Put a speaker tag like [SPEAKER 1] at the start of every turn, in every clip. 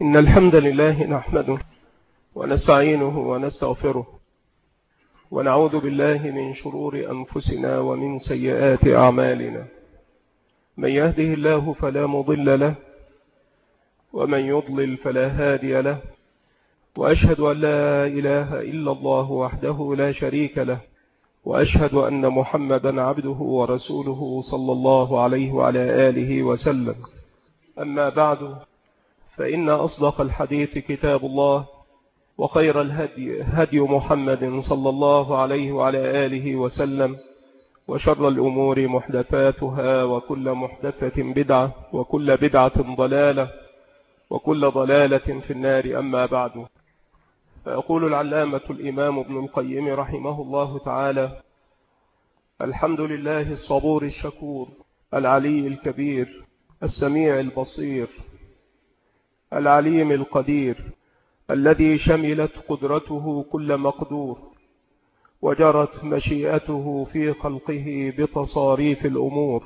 [SPEAKER 1] إن الحمد لله نحمده ونستعينه ونستغفره ونعوذ بالله من شرور أنفسنا ومن سيئات أعمالنا. من يهده الله فلا مضل له ومن يضلل فلا هادي له، وأشهد أن لا إله إلا الله وحده لا شريك له، وأشهد أن محمدا عبده ورسوله صلى الله عليه وعلى آله وسلم. أما بعد، فإن أصدق الحديث كتاب الله، وخير الهدي هدي محمد صلى الله عليه وعلى آله وسلم، وشر الأمور محدثاتها، وكل محدثة بدعة، وكل بدعة ضلالة، وكل ضلالة في النار. أما بعد، فيقول العلامة الإمام ابن القيم رحمه الله تعالى: الحمد لله الصبور الشكور العلي الكبير السميع البصير العليم القدير، الذي شملت قدرته كل مقدور، وجرت مشيئته في خلقه بتصاريف الأمور،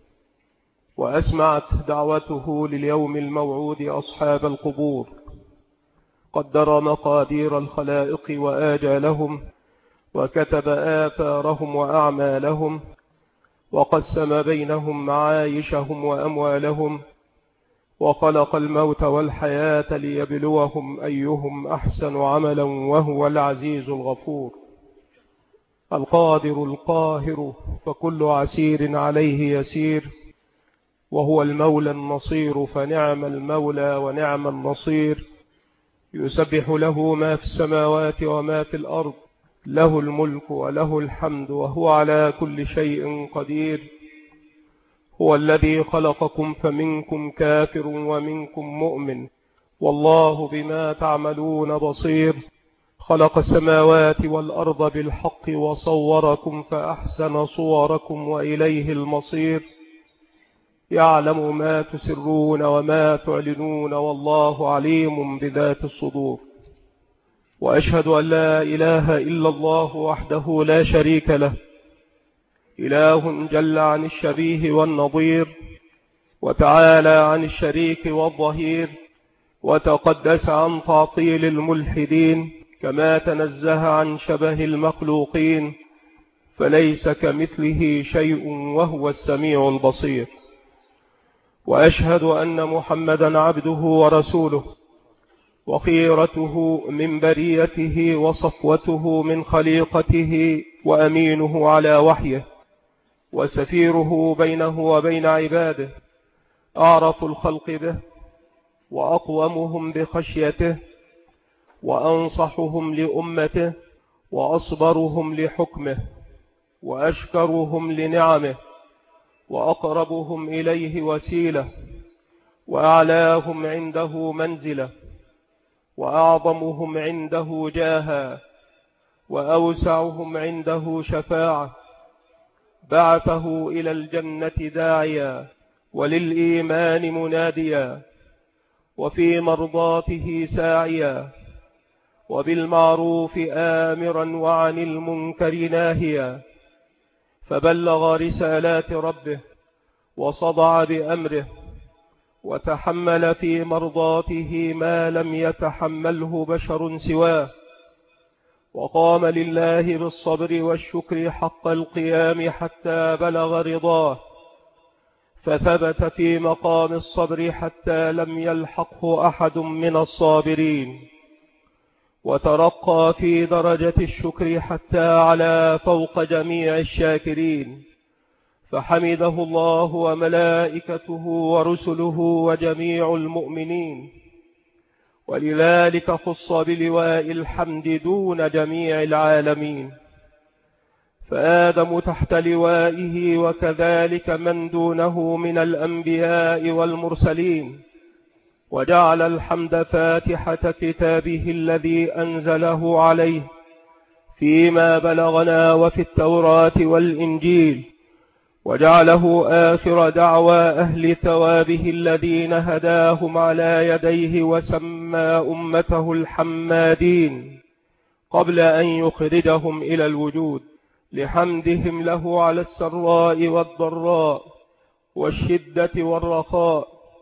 [SPEAKER 1] وأسمعت دعوته لليوم الموعود أصحاب القبور. قدر مقادير الخلائق وآجالهم، وكتب آثارهم وأعمالهم، وقسم بينهم معايشهم وأموالهم، وخلق الموت والحياة ليبلوهم أيهم أحسن عملا، وهو العزيز الغفور القادر القاهر، فكل عسير عليه يسير، وهو المولى النصير، فنعم المولى ونعم النصير. يسبح له ما في السماوات وما في الأرض، له الملك وله الحمد، وهو على كل شيء قدير. هو الذي خلقكم فمنكم كافر ومنكم مؤمن، والله بما تعملون بصير. خلق السماوات والأرض بالحق وصوركم فأحسن صوركم وإليه المصير. يعلم ما تسرون وما تعلنون، والله عليم بذات الصدور. وأشهد أن لا إله إلا الله وحده لا شريك له، إله جل عن الشبيه والنظير، وتعالى عن الشريك والظهير، وتقدس عن تعطيل الملحدين، كما تنزه عن شبه المخلوقين، فليس كمثله شيء وهو السميع البصير. وأشهد أن محمدا عبده ورسوله، وخيرته من بريته، وصفوته من خليقته، وأمينه على وحيه، وسفيره بينه وبين عباده، أعرف الخلق به، وأقومهم بخشيته، وأنصحهم لأمته، وأصبرهم لحكمه، وأشكرهم لنعمه، وأقربهم إليه وسيلة، وأعلاهم عنده منزلة، وأعظمهم عنده جاها، وأوسعهم عنده شفاعة. بعثه إلى الجنة داعيا، وللإيمان مناديا، وفي مرضاته ساعيا، وبالمعروف آمرا وعن المنكر ناهيا. فبلغ رسالات ربه، وصدع بأمره، وتحمل في مرضاته ما لم يتحمله بشر سواه، وقام لله بالصبر والشكر حق القيام حتى بلغ رضاه، فثبت في مقام الصبر حتى لم يلحقه أحد من الصابرين، وترقى في درجة الشكر حتى على فوق جميع الشاكرين، فحمده الله وملائكته ورسله وجميع المؤمنين. ولذلك خص بلواء الحمد دون جميع العالمين، فآدم تحت لوائه، وكذلك من دونه من الأنبياء والمرسلين. وجعل الحمد فاتحة كتابه الذي أنزله عليه فيما بلغنا وفي التوراة والإنجيل، وجعله آخر دعوى أهل ثوابه الذين هداهم على يديه، وسمى أمته الحمادين قبل أن يخرجهم إلى الوجود، لحمدهم له على السراء والضراء والشدة والرخاء،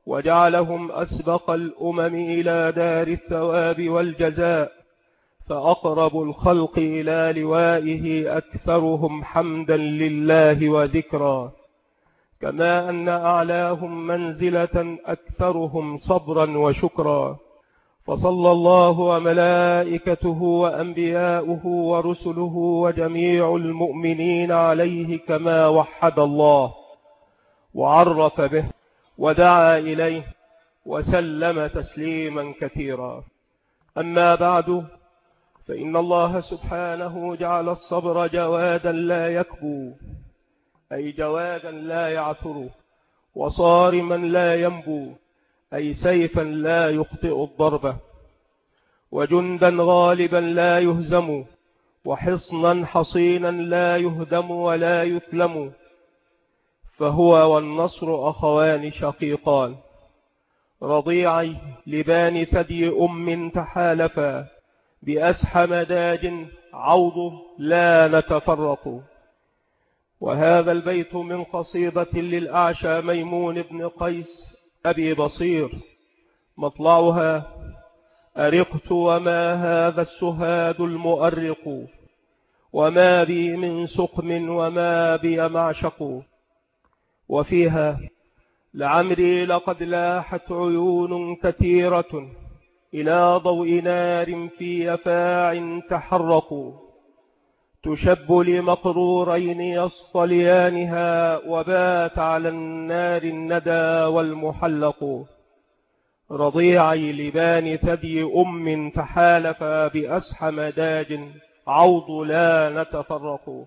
[SPEAKER 1] وجعلهم أسبق الأمم إلى دار الثواب والجزاء، فأقرب الخلق إلى لوائه أكثرهم حمدا لله وذكرا، كما أن أعلاهم منزلة أكثرهم صبرا وشكرا. فصلى الله وملائكته وأنبياؤه ورسله وجميع المؤمنين عليه كما وحد الله وعرف به ودعا إليه وسلم تسليما كثيرا. أما بعد، فإن الله سبحانه جعل الصبر جوادا لا يكبو، أي جوادا لا يعثر، وصارما لا ينبو، أي سيفا لا يخطئ الضربة، وجندا غالبا لا يهزم، وحصنا حصينا لا يهدم ولا يثلم. فهو والنصر أخوان شقيقان، رضيعي لبان ثدي أم تحالفا، بأسحم داج عوض لا نتفرق. وهذا البيت من قصيدة للأعشى ميمون بن قيس أبي بصير، مطلعها: أرقت وما هذا السهاد المؤرق، وما بي من سقم وما بي معشق. وفيها: لعمري لقد لاحت عيون كثيرة، إلى ضوء نار في يفاع تحرقوا، تشب لمقرورين يصطليانها، وبات على النار الندى والمحلق. رضيعي لبان ثدي أم تحالف، بأسحم داج عوض لا نتفرق.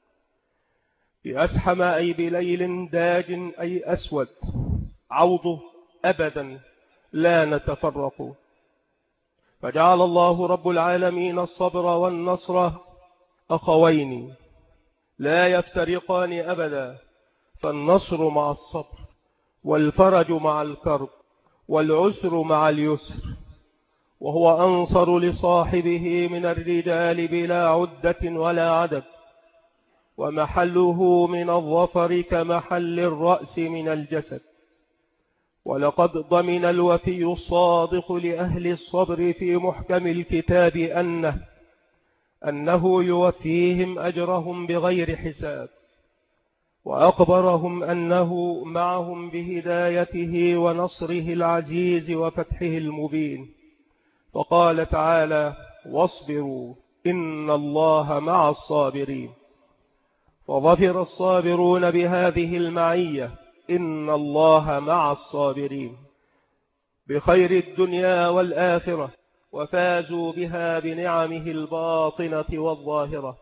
[SPEAKER 1] بأسحم أي بليل، داج أي أسود، عوض أبدا لا نتفرق. فجعل الله رب العالمين الصبر والنصر أخوين لا يفترقان أبدا، فالنصر مع الصبر، والفرج مع الكرب، والعسر مع اليسر. وهو أنصر لصاحبه من الرجال بلا عدة ولا عدد، ومحله من الظفر كمحل الرأس من الجسد. ولقد ضمن الوفي الصادق لأهل الصبر في محكم الكتاب أنه يوفيهم أجرهم بغير حساب، وأخبرهم أنه معهم بهدايته ونصره العزيز وفتحه المبين. فقال تعالى: واصبروا إن الله مع الصابرين. فظفر الصابرون بهذه المعية، إن الله مع الصابرين، بخير الدنيا والآخرة، وفازوا بها بنعمه الباطنة والظاهرة.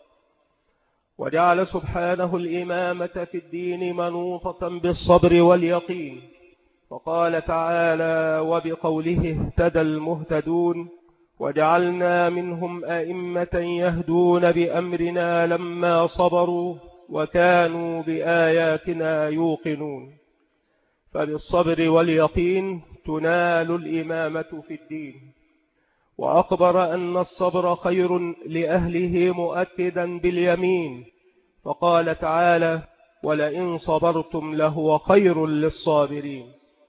[SPEAKER 1] وجعل سبحانه الإمامة في الدين منوطة بالصبر واليقين، فقال تعالى: وبقوله اهتدى المهتدون، وجعلنا منهم أئمة يهدون بأمرنا لما صبروا وكانوا بآياتنا يوقنون. فبالصبر واليقين تنال الإمامة في الدين. وأخبر أن الصبر خير لأهله مؤكدا باليمين، فقال تعالى: ولئن صبرتم لهو خير للصابرين.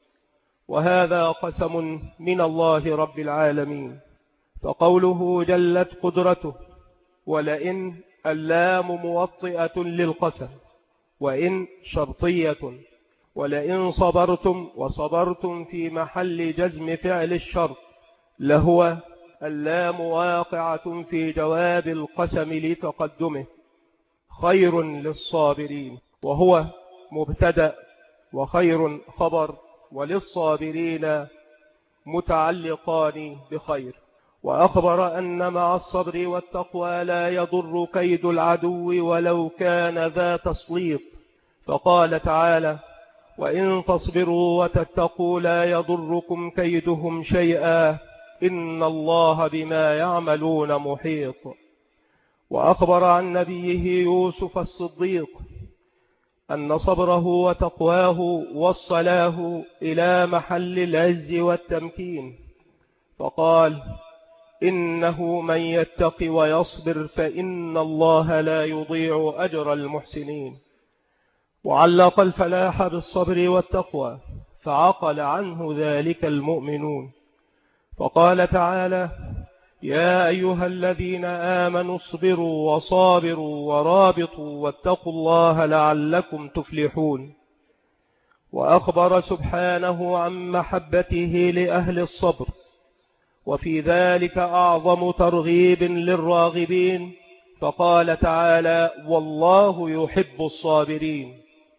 [SPEAKER 1] وهذا قسم من الله رب العالمين. فقوله جلت قدرته ولئن اللام موطئة للقسم، وإن شرطية، ولئن صبرتم وصبرتم في محل جزم فعل الشرط، لهو اللام واقعة في جواب القسم لتقدمه، خير للصابرين، وهو مبتدأ، وخير خبر، وللصابرين متعلقان بخير. وأخبر أن مع الصبر والتقوى لا يضر كيد العدو ولو كان ذا تسليط، فقال تعالى: وإن تصبروا وتتقوا لا يضركم كيدهم شيئا إن الله بما يعملون محيط. وأخبر عن نبيه يوسف الصديق أن صبره وتقواه وصلاه إلى محل العز والتمكين، فقال: إنه من يتق ويصبر فإن الله لا يضيع أجر المحسنين. وعلق الفلاح بالصبر والتقوى، فعقل عنه ذلك المؤمنون. فقال تعالى: يا أيها الذين آمنوا اصبروا وصابروا ورابطوا واتقوا الله لعلكم تفلحون. وأخبر سبحانه عن محبته لأهل الصبر، وفي ذلك أعظم ترغيب للراغبين، فقال تعالى: والله يحب الصابرين.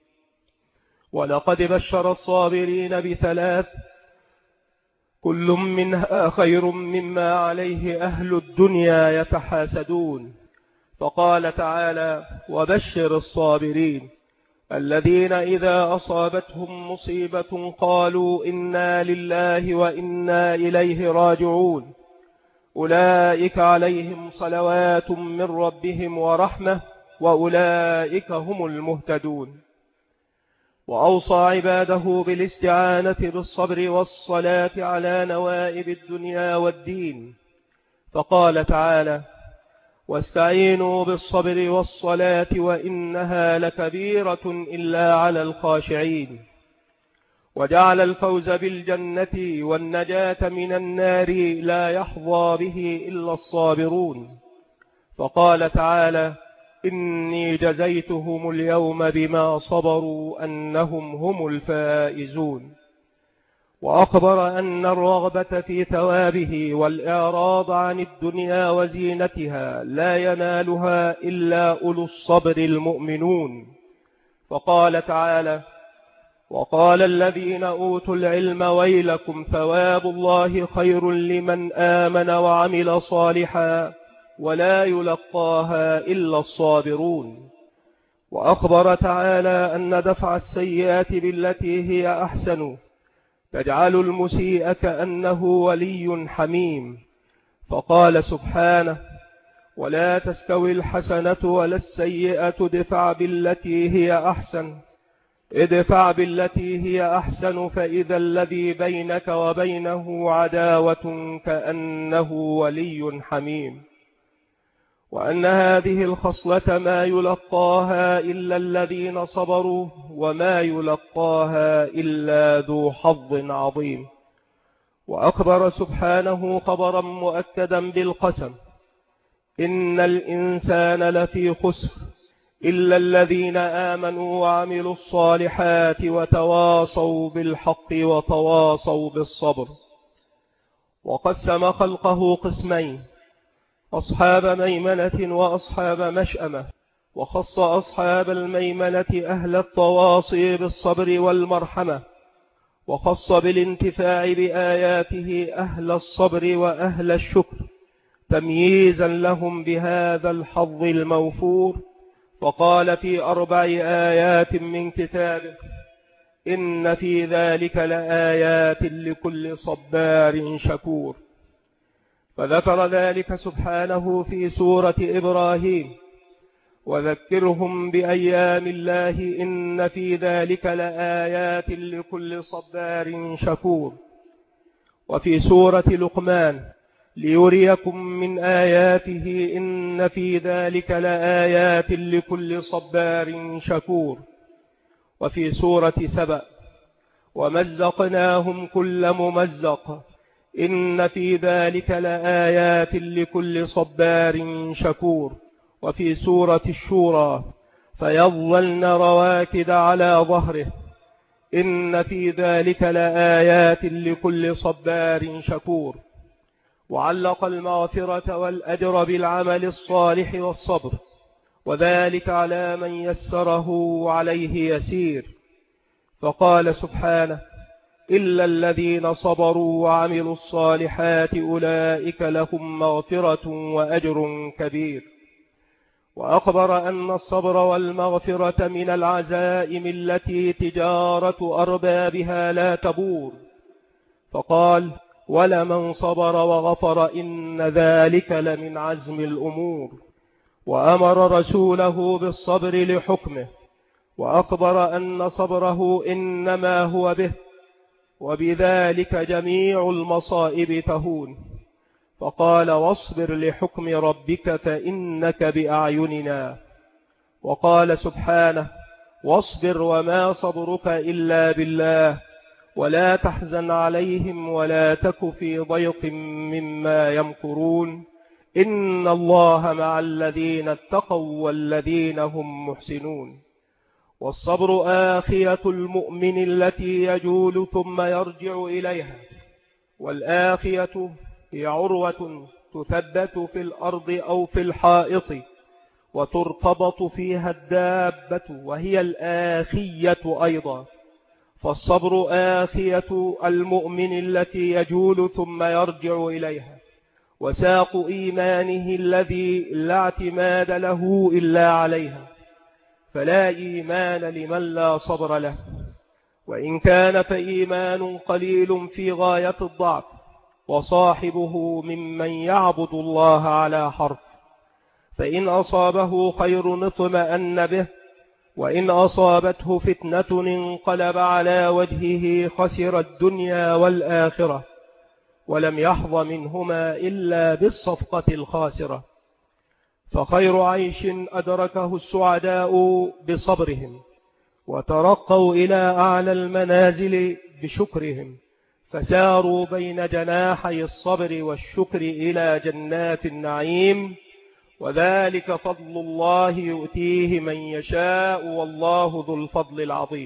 [SPEAKER 1] ولقد بشر الصابرين بثلاث، كل منها خير مما عليه أهل الدنيا يتحاسدون. فقال تعالى: وبشر الصابرين الذين إذا أصابتهم مصيبة قالوا إنا لله وإنا إليه راجعون، أولئك عليهم صلوات من ربهم ورحمة وأولئك هم المهتدون. وأوصى عباده بالاستعانة بالصبر والصلاة على نوائب الدنيا والدين، فقال تعالى: واستعينوا بالصبر والصلاة وإنها لكبيرة إلا على الخاشعين. وجعل الفوز بالجنة والنجاة من النار لا يحظى به إلا الصابرون، فقال تعالى: إني جزيتهم اليوم بما صبروا أنهم هم الفائزون. وأخبر أن الرغبة في ثوابه والإعراض عن الدنيا وزينتها لا ينالها إلا أولو الصبر المؤمنون، فقال تعالى: وقال الذين أوتوا العلم ويلكم ثواب الله خير لمن آمن وعمل صالحا ولا يلقاها إلا الصابرون. وأخبر تعالى أن دفع السيئات بالتي هي أحسن تجعل المسيء كأنه ولي حميم، فقال سبحانه: ولا تستوي الحسنة ولا السيئة ادفع بالتي هي أحسن فإذا الذي بينك وبينه عداوة كأنه ولي حميم. وأن هذه الخصلة ما يلقاها إلا الذين صبروا وما يلقاها إلا ذو حظ عظيم. وأخبر سبحانه خبرا مؤكدا بالقسم: إن الإنسان لفي خسر إلا الذين آمنوا وعملوا الصالحات وتواصوا بالحق وتواصوا بالصبر. وقسم خلقه قسمين: أصحاب ميمنة وأصحاب مشأمة، وخص أصحاب الميمنة أهل التواصي بالصبر والمرحمة، وخص بالانتفاع بآياته أهل الصبر وأهل الشكر تمييزا لهم بهذا الحظ الموفور. فقال في 4 آيات من كتابه: إن في ذلك لآيات لكل صبار شكور. فذكر ذلك سبحانه في سورة إبراهيم: وذكرهم بأيام الله إن في ذلك لآيات لكل صبار شكور. وفي سورة لقمان: ليريكم من آياته إن في ذلك لآيات لكل صبار شكور. وفي سورة سبأ: ومزقناهم كل ممزق إن في ذلك لآيات لكل صبار شكور. وفي سورة الشورى: فيظللن رواكد على ظهره إن في ذلك لآيات لكل صبار شكور. وعلق المغفرة والأجر بالعمل الصالح والصبر، وذلك على من يسره عليه يسير. فقال سبحانه: إلا الذين صبروا وعملوا الصالحات أولئك لهم مغفرة وأجر كبير. وأخبر أن الصبر والمغفرة من العزائم التي تجارة أربابها لا تبور، فقال: ولمن صبر وغفر إن ذلك لمن عزم الأمور. وأمر رسوله بالصبر لحكمه، وأخبر أن صبره إنما هو به، وبذلك جميع المصائب تهون. فقال: واصبر لحكم ربك فإنك بأعيننا. وقال سبحانه: واصبر وما صبرك إلا بالله ولا تحزن عليهم ولا تك في ضيق مما يمكرون إن الله مع الذين اتقوا والذين هم محسنون. والصبر آخية المؤمن التي يجول ثم يرجع إليها، والآخية هي عروة تثبت في الأرض أو في الحائط وترتبط فيها الدابة، وهي الآخية أيضا. فالصبر آخية المؤمن التي يجول ثم يرجع إليها، وساق إيمانه الذي لا اعتماد له إلا عليها، فلا إيمان لمن لا صبر له، وإن كان فإيمان قليل في غاية الضعف، وصاحبه ممن يعبد الله على حرف، فإن أصابه خير اطمأن به، وإن أصابته فتنة انقلب على وجهه خسر الدنيا والآخرة، ولم يحظ منهما إلا بالصفقة الخاسرة. فخير عيش أدركه السعداء بصبرهم، وترقوا إلى أعلى المنازل بشكرهم، فساروا بين جناحي الصبر والشكر إلى جنات النعيم، وذلك فضل الله يؤتيه من يشاء والله ذو الفضل العظيم.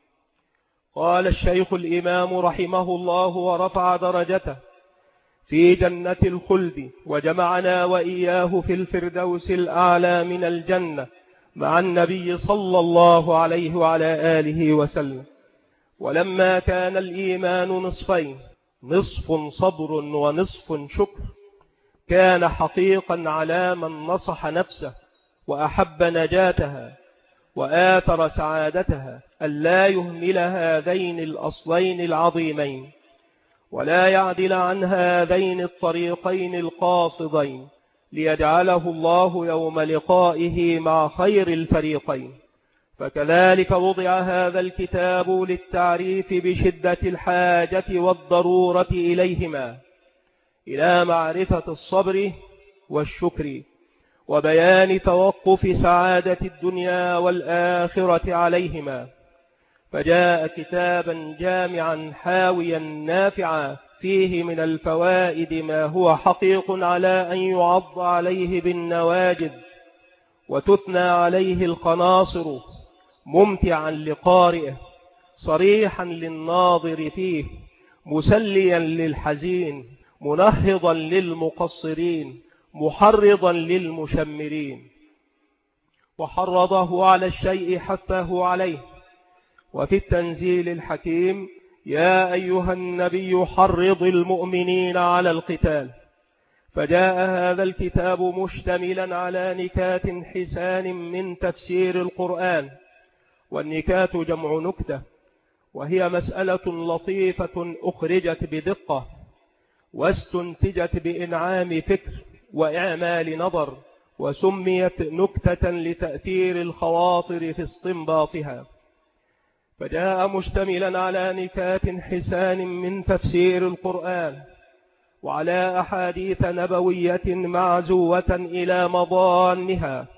[SPEAKER 1] قال الشيخ الإمام رحمه الله ورفع درجته في جنة الخلد، وجمعنا وإياه في الفردوس الأعلى من الجنة مع النبي صلى الله عليه وعلى آله وسلم. ولما كان الإيمان نصفين، نصف صبر ونصف شكر، كان حقيقا على من نصح نفسه وأحب نجاتها وآثر سعادتها ألا يهمل هذين الأصلين العظيمين، ولا يعدل عن هذين الطريقين القاصدين، ليجعله الله يوم لقائه مع خير الفريقين. فكذلك وضع هذا الكتاب للتعريف بشدة الحاجة والضرورة إليهما، إلى معرفة الصبر والشكر، وبيان توقف سعادة الدنيا والآخرة عليهما. فجاء كتابا جامعا حاويا نافعا فيه من الفوائد ما هو حقيق على أن يعض عليه بالنواجذ وتثنى عليه الخناصر، ممتعا لقارئه، صريحا للناظر فيه، مسليا للحزين، منهضا للمقصرين، محرضا للمشمرين. وحرضه على الشيء حثه عليه. وفي التنزيل الحكيم: يا أيها النبي حرض المؤمنين على القتال. فجاء هذا الكتاب مشتملا على نكات حسان من تفسير القرآن. والنكات جمع نكتة، وهي مسألة لطيفة أخرجت بدقة، واستنتجت بإنعام فكر وإعمال نظر، وسميت نكتة لتأثير الخواطر في استنباطها. فجاء مشتملا على نكات حسان من تفسير القرآن، وعلى أحاديث نبوية معزوة إلى مضانها،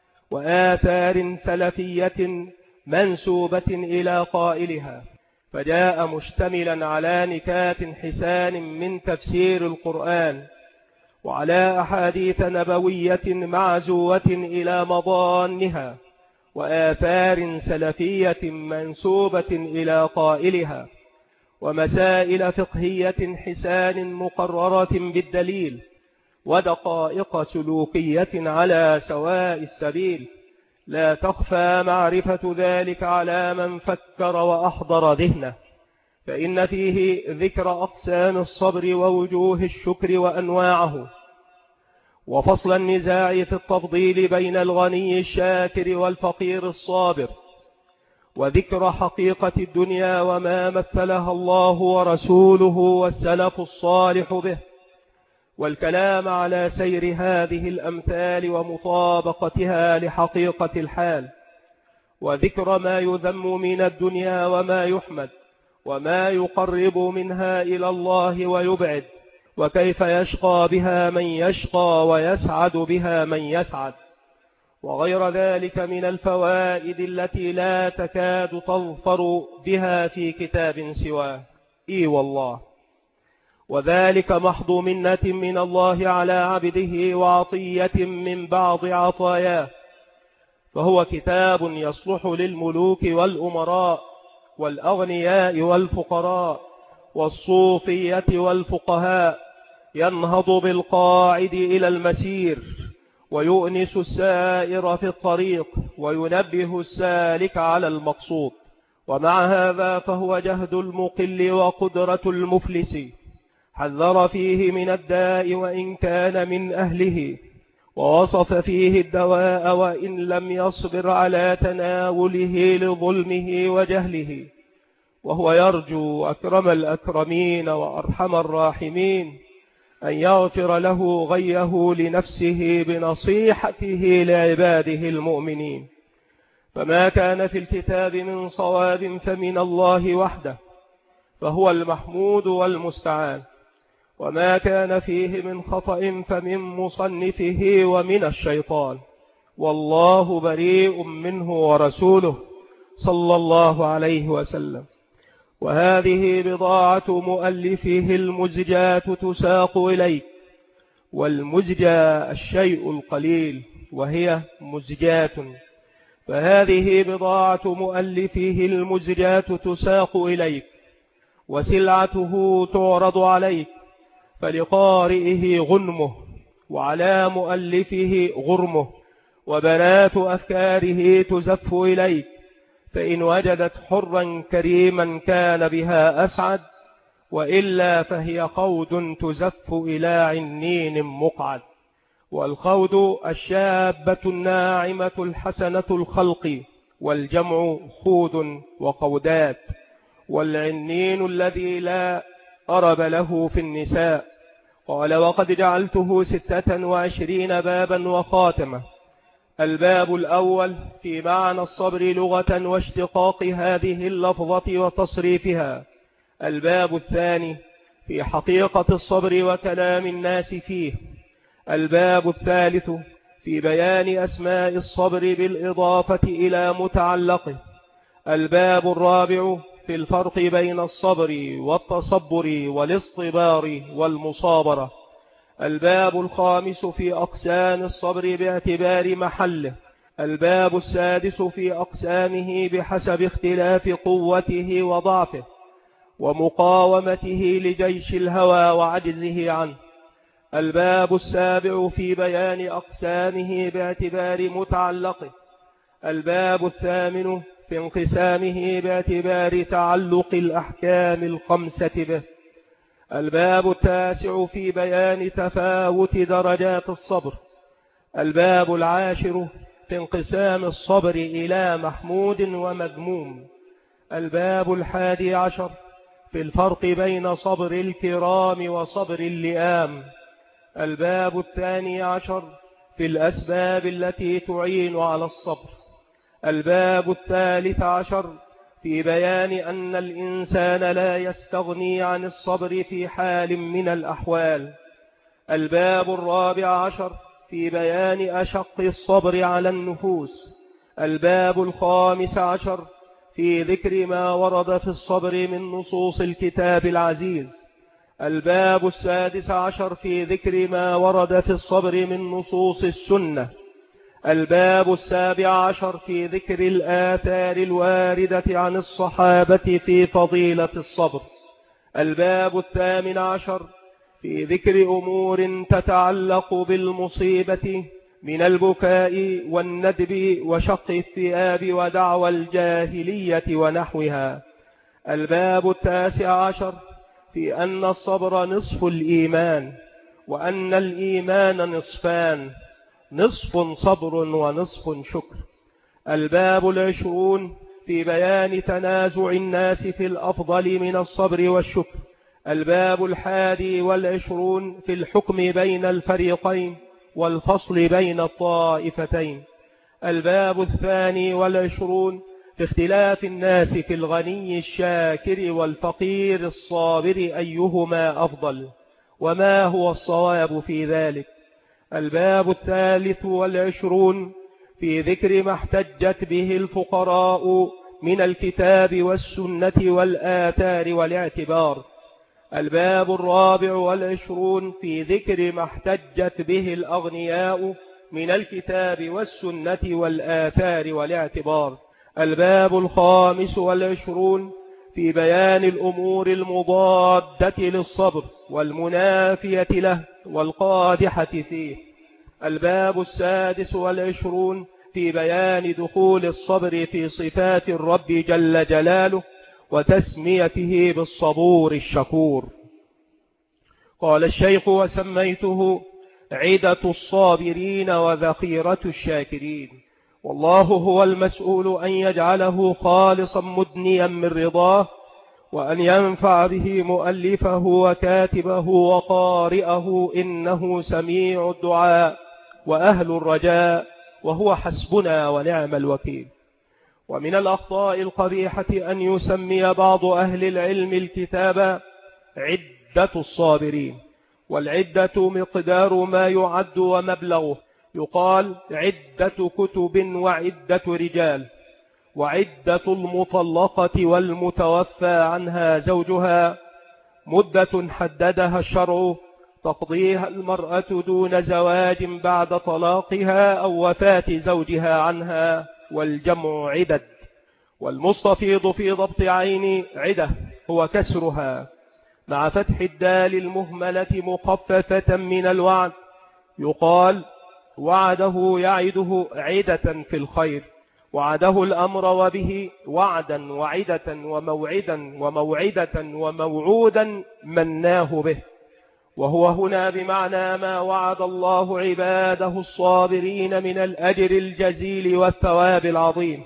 [SPEAKER 1] وآثار سلفية منسوبة إلى قائلها. فجاء مشتملا على نكات حسان من تفسير القرآن، وعلى أحاديث نبوية معزوة إلى مضانها، وآثار سلفية منسوبة إلى قائلها، ومسائل فقهية حسان مقررة بالدليل، ودقائق سلوكية على سواء السبيل، لا تخفى معرفة ذلك على من فكر وأحضر ذهنه. فإن فيه ذكر أقسام الصبر ووجوه الشكر وأنواعه، وفصل النزاع في التفضيل بين الغني الشاكر والفقير الصابر، وذكر حقيقة الدنيا وما مثلها الله ورسوله والسلف الصالح به، والكلام على سير هذه الأمثال ومطابقتها لحقيقة الحال، وذكر ما يذم من الدنيا وما يحمد، وما يقرب منها إلى الله ويبعد، وكيف يشقى بها من يشقى ويسعد بها من يسعد، وغير ذلك من الفوائد التي لا تكاد تظفر بها في كتاب سواه. والله، وذلك محض منة من الله على عبده وعطية من بعض عطاياه، فهو كتاب يصلح للملوك والأمراء والأغنياء والفقراء والصوفية والفقهاء، ينهض بالقاعد إلى المسير ويؤنس السائر في الطريق وينبه السالك على المقصود. ومع هذا فهو جهد المقل وقدرة المفلس، حذر فيه من الداء وإن كان من أهله، ووصف فيه الدواء وإن لم يصبر على تناوله لظلمه وجهله، وهو يرجو أكرم الأكرمين وأرحم الراحمين أن يغفر له غيه لنفسه بنصيحته لعباده المؤمنين. فما كان في الكتاب من صواب فمن الله وحده، فهو المحمود والمستعان، وما كان فيه من خطأ فمن مصنفه ومن الشيطان، والله بريء منه ورسوله صلى الله عليه وسلم. وهذه بضاعة مؤلفه المزجاة تساق إليك، والمزجى الشيء القليل وهي مزجاة، فهذه بضاعة مؤلفه المزجاة تساق إليك، وسلعته تعرض عليك، فلقارئه غنمه وعلى مؤلفه غرمه، وبنات أفكاره تزف إليك، فإن وجدت حرا كريما كان بها أسعد، وإلا فهي خود تزف إلى عنين مقعد. والخود الشابة الناعمة الحسنة الخلق، والجمع خود وقودات، والعنين الذي لا أرب له في النساء. قال: وقد جعلته 26 بابا وخاتمة. الباب الأول في معنى الصبر لغة واشتقاق هذه اللفظة وتصريفها. الباب الثاني في حقيقة الصبر وكلام الناس فيه. الباب الثالث في بيان أسماء الصبر بالإضافة إلى متعلقه. الباب الرابع في الفرق بين الصبر والتصبر والاصطبار والمصابرة. الباب الخامس في أقسام الصبر باعتبار محله. الباب السادس في أقسامه بحسب اختلاف قوته وضعفه ومقاومته لجيش الهوى وعجزه عنه. الباب السابع في بيان أقسامه باعتبار متعلقه. الباب الثامن في انقسامه باعتبار تعلق الأحكام الخمسة به. الباب التاسع في بيان تفاوت درجات الصبر. الباب العاشر في انقسام الصبر إلى محمود ومذموم. الباب 11 في الفرق بين صبر الكرام وصبر اللئام. الباب 12 في الأسباب التي تعين على الصبر. الباب 13 في بيان أن الإنسان لا يستغني عن الصبر في حال من الأحوال. الباب 14 في بيان أشق الصبر على النفوس. الباب 15 في ذكر ما ورد في الصبر من نصوص الكتاب العزيز. الباب 16 في ذكر ما ورد في الصبر من نصوص السنة. الباب 17 في ذكر الآثار الواردة عن الصحابة في فضيلة الصبر. الباب 18 في ذكر أمور تتعلق بالمصيبة من البكاء والندب وشق الثياب ودعوى الجاهلية ونحوها. الباب 19 في أن الصبر نصف الإيمان، وأن الإيمان نصفان، نصف صبر ونصف شكر. الباب 20 في بيان تنازع الناس في الأفضل من الصبر والشكر. الباب 21 في الحكم بين الفريقين والفصل بين الطائفتين. الباب 22 في اختلاف الناس في الغني الشاكر والفقير الصابر أيهما أفضل، وما هو الصواب في ذلك. الباب 23 في ذكر ما احتجت به الفقراء من الكتاب والسنة والآثار والاعتبار. الباب 24 في ذكر ما احتجت به الأغنياء من الكتاب والسنة والآثار والاعتبار. الباب 25 في بيان الأمور المضادة للصبر والمنافية له والقادحة فيه. الباب 26 في بيان دخول الصبر في صفات الرب جل جلاله وتسميته بالصبور الشكور. قال الشيخ: وسميته عدة الصابرين وذخيرة الشاكرين. والله هو المسؤول أن يجعله خالصا مدنيا من رضاه، وأن ينفع به مؤلفه وكاتبه وقارئه، إنه سميع الدعاء وأهل الرجاء، وهو حسبنا ونعم الوكيل. ومن الأخطاء القبيحة أن يسمي بعض أهل العلم الكتاب عدة الصابرين، والعدة مقدار ما يعد ومبلغه. يقال عدة كتب وعدة رجال، وعدة المطلقة والمتوفى عنها زوجها مدة حددها الشرع تقضيها المرأة دون زواج بعد طلاقها أو وفاة زوجها عنها، والجمع عدد. والمستفيض في ضبط عين عدة هو كسرها مع فتح الدال المهملة مخففة من الوعد. يقال وعده يعده عدة في الخير، وعده الأمر وبه وعدا وعدة وموعدا وموعدة وموعودا مناه به. وهو هنا بمعنى ما وعد الله عباده الصابرين من الأجر الجزيل والثواب العظيم.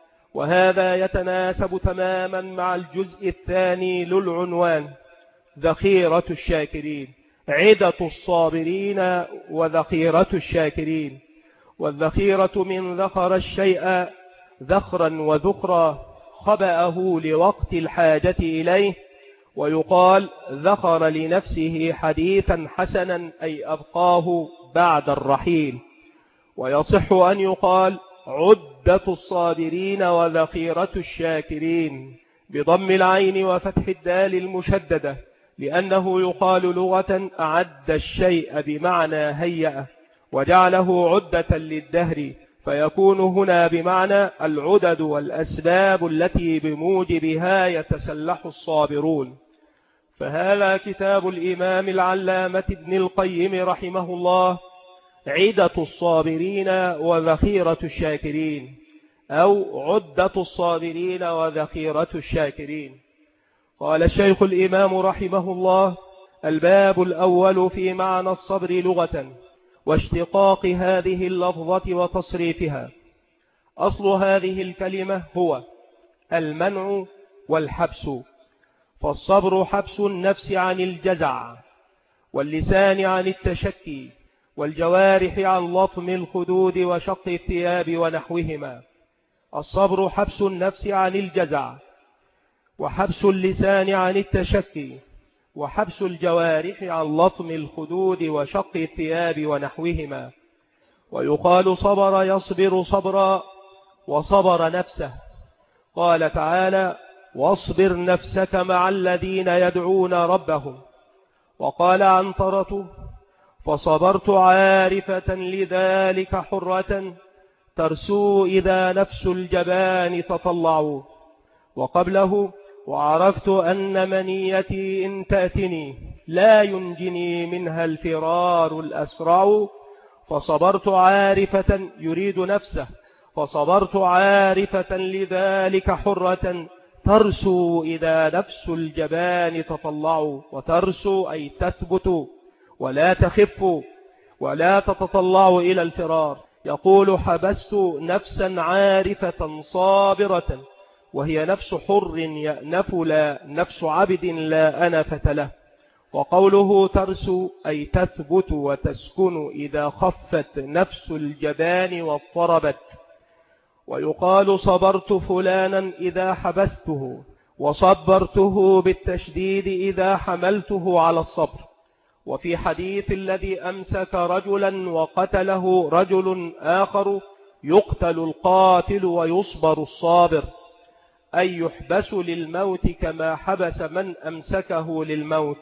[SPEAKER 1] وهذا يتناسب تماما مع الجزء الثاني للعنوان ذخيرة الشاكرين، عدة الصابرين وذخيرة الشاكرين. والذخيرة من ذخر الشيء ذخرا وذخرا خبأه لوقت الحاجة إليه. ويقال ذخر لنفسه حديثا حسنا أي أبقاه بعد الرحيل. ويصح أن يقال عدة الصابرين وذخيرة الشاكرين بضم العين وفتح الدال المشددة، لأنه يقال لغة أعد الشيء بمعنى هيئة وجعله عدة للدهر، فيكون هنا بمعنى العدد والأسباب التي بموجبها يتسلح الصابرون. فهذا كتاب الإمام العلامة ابن القيم رحمه الله عدة الصابرين وذخيرة الشاكرين، أو عدة الصابرين وذخيرة الشاكرين. قال الشيخ الإمام رحمه الله: الباب الأول في معنى الصبر لغة واشتقاق هذه اللفظة وتصريفها. أصل هذه الكلمة هو المنع والحبس، فالصبر حبس النفس عن الجزع، واللسان عن التشكي، والجوارح عن لطم الخدود وشق الثياب ونحوهما. الصبر حبس النفس عن الجزع، وحبس اللسان عن التشكي، وحبس الجوارح عن لطم الخدود وشق الثياب ونحوهما. ويقال صبر يصبر صبرا، وصبر نفسه. قال تعالى: واصبر نفسك مع الذين يدعون ربهم. وقال عنترة: فصبرت عارفة لذلك حرة ترسو إذا نفس الجبان تطلعوا. وقبله: وعرفت أن منيتي إن تأتني لا ينجني منها الفرار الأسرع. فصبرت عارفة يريد نفسه، فصبرت عارفة لذلك حرة ترسو إذا نفس الجبان تطلع. وترسو أي تثبت ولا تخف ولا تتطلع إلى الفرار. يقول: حبست نفسا عارفة صابرة، وهي نفس حر يأنف لا نفس عبد لا أنفة له. وقوله ترسو أي تثبت وتسكن إذا خفت نفس الجبان واضطربت. ويقال صبرت فلانا إذا حبسته، وصبرته بالتشديد إذا حملته على الصبر. وفي حديث الذي أمسك رجلا وقتله رجل آخر يقتل القاتل ويصبر الصابر، أي يحبس للموت كما حبس من أمسكه للموت.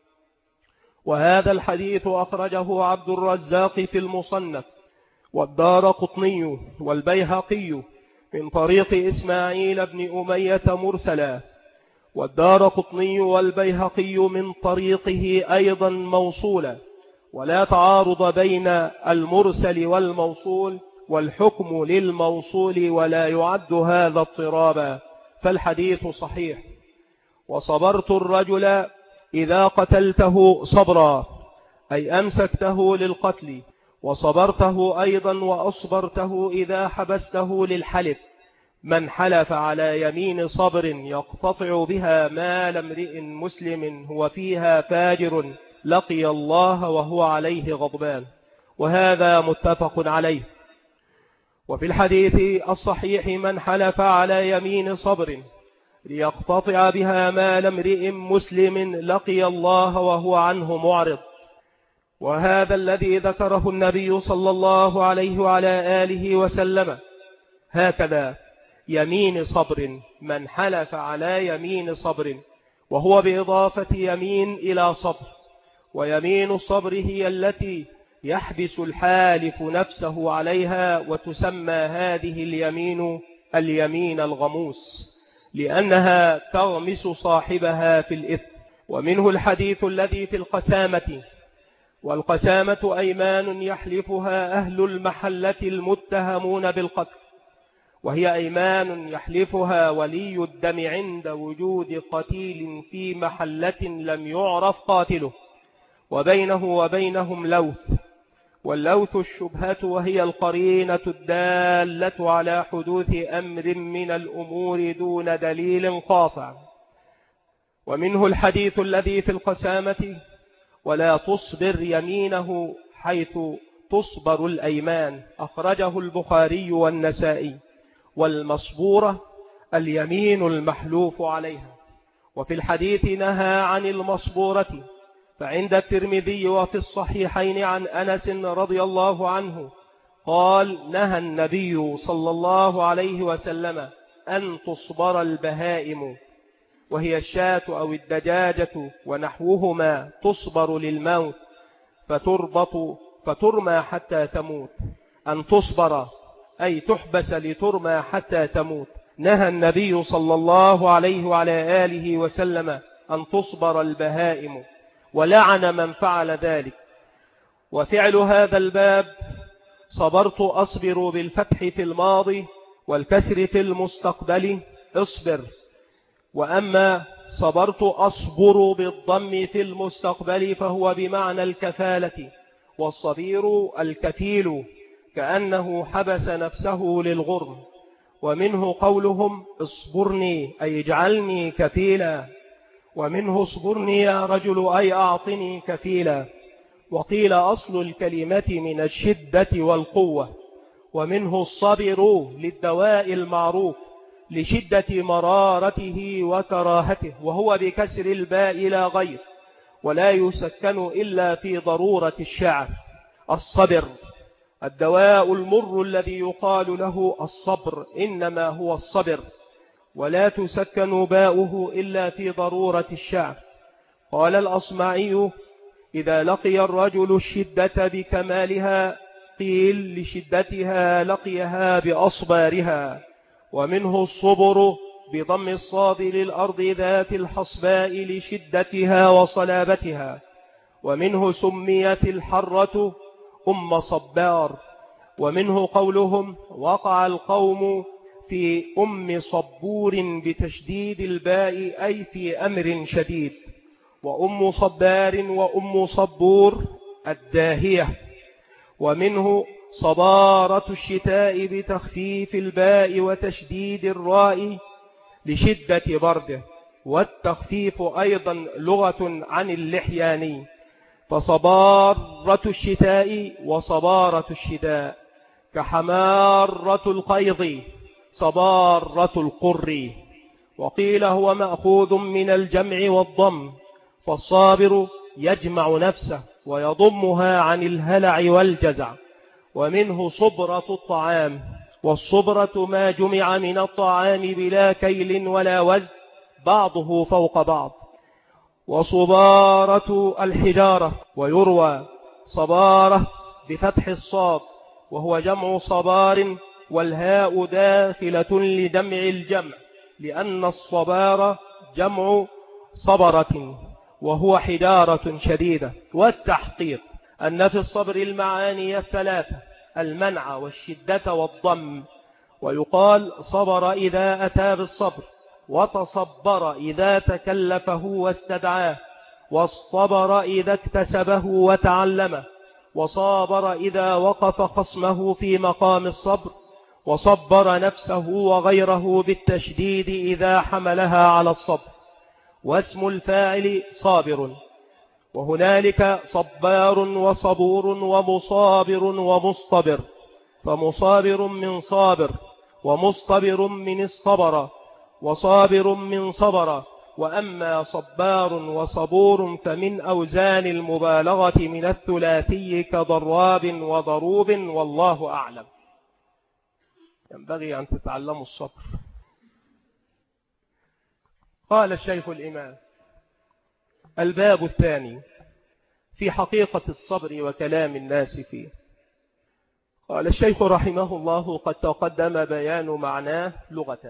[SPEAKER 1] وهذا الحديث أخرجه عبد الرزاق في المصنف، والدارقطني والبيهقي من طريق إسماعيل بن أمية مرسلا، والدارقطني والبيهقي من طريقه أيضا موصولا، ولا تعارض بين المرسل والموصول، والحكم للموصول ولا يعد هذا اضطرابا، فالحديث صحيح. وصبرت الرجل إذا قتلته صبرا، أي أمسكته للقتل، وصبرته أيضا وأصبرته إذا حبسته للحلف. من حلف على يمين صبر يقتطع بها مال امرئ مسلم هو فيها فاجر لقي الله وهو عليه غضبان، وهذا متفق عليه. وفي الحديث الصحيح من حلف على يمين صبر ليقتطع بها مال امرئ مسلم لقي الله وهو عنه معرض. وهذا الذي ذكره النبي صلى الله عليه وعلى آله وسلم هكذا: يمين صبر، من حلف على يمين صبر، وهو بإضافة يمين إلى صبر. ويمين الصبر هي التي يحبس الحالف نفسه عليها، وتسمى هذه اليمين الغموس، لأنها تغمس صاحبها في الإثم. ومنه الحديث الذي في القسامة، والقسامة أيمان يحلفها أهل المحلة المتهمون بالقتل، وهي أيمان يحلفها ولي الدم عند وجود قتيل في محلة لم يعرف قاتله، وبينه وبينهم لوث، واللوث الشبهة، وهي القرينة الدالة على حدوث أمر من الأمور دون دليل قاطع. ومنه الحديث الذي في القسامة: ولا تصبر يمينه حيث تصبر الأيمان، أخرجه البخاري والنسائي. والمصبورة اليمين المحلوف عليها. وفي الحديث نهى عن المصبورة، فعند الترمذي وفي الصحيحين عن أنس رضي الله عنه قال: نهى النبي صلى الله عليه وسلم أن تصبر البهائم، وهي الشاة أو الدجاجة ونحوهما، تصبر للموت فترمى حتى تموت. أن تصبر أي تحبس لترمى حتى تموت. نهى النبي صلى الله عليه وعلى آله وسلم أن تصبر البهائم، ولعن من فعل ذلك. وفعل هذا الباب: صبرت أصبر بالفتح في الماضي والكسر في المستقبل اصبر. وأما صبرت أصبر بالضم في المستقبل فهو بمعنى الكفالة، والصبير الكفيل، كأنه حبس نفسه للغرم. ومنه قولهم: اصبرني أي اجعلني كفيلا، ومنه اصبرني يا رجل أي أعطني كفيلا. وقيل أصل الكلمة من الشدة والقوة. ومنه الصبر للدواء المعروف لشدة مرارته وكراهته، وهو بكسر الباء لا غير، ولا يسكن إلا في ضرورة الشعر. الصبر الدواء المر الذي يقال له الصبر إنما هو الصبر، ولا تسكن باؤه إلا في ضرورة الشعر. قال الأصمعي: إذا لقي الرجل الشدة بكمالها قيل لشدتها لقيها بأصبارها. ومنه الصبر بضم الصاد للأرض ذات الحصباء لشدتها وصلابتها. ومنه سميت الحرة أم صبار. ومنه قولهم: وقع القوم في أم صبور بتشديد الباء أي في أمر شديد. وأم صبار وأم صبور الداهية. ومنه صبارة الشتاء بتخفيف الباء وتشديد الراء لشدة برده، والتخفيف أيضا لغة عن اللحياني، فصبارة الشتاء وصبارة الشداء، كحمارة القيض صبارة القر. وقيل هو مأخوذ من الجمع والضم، فالصابر يجمع نفسه ويضمها عن الهلع والجزع. ومنه صبرة الطعام، والصبرة ما جمع من الطعام بلا كيل ولا وزن بعضه فوق بعض، وصبارة الحجارة، ويروى صبارة بفتح الصاد وهو جمع صبار، والهاء داخلة لجمع الجمع، لأن الصبارة جمع صبرة وهو حجارة شديدة. والتحقيق أن في الصبر المعاني الثلاثة: المنع والشدة والضم. ويقال صبر إذا أتى بالصبر، وتصبر إذا تكلفه واستدعاه، واصطبر إذا اكتسبه وتعلمه، وصابر إذا وقف خصمه في مقام الصبر، وصبر نفسه وغيره بالتشديد إذا حملها على الصبر. واسم الفاعل صابر، وهنالك صبار وصبور ومصابر ومصطبر، فمصابر من صابر، ومصطبر من اصطبر، وصابر من صبر. وأما صبار وصبور فمن أوزان المبالغة من الثلاثي كضراب وضروب، والله أعلم. ينبغي أن تتعلموا الصبر. قال الشيخ الإمام: الباب الثاني في حقيقة الصبر وكلام الناس فيه. قال الشيخ رحمه الله: قد تقدم بيان معناه لغة،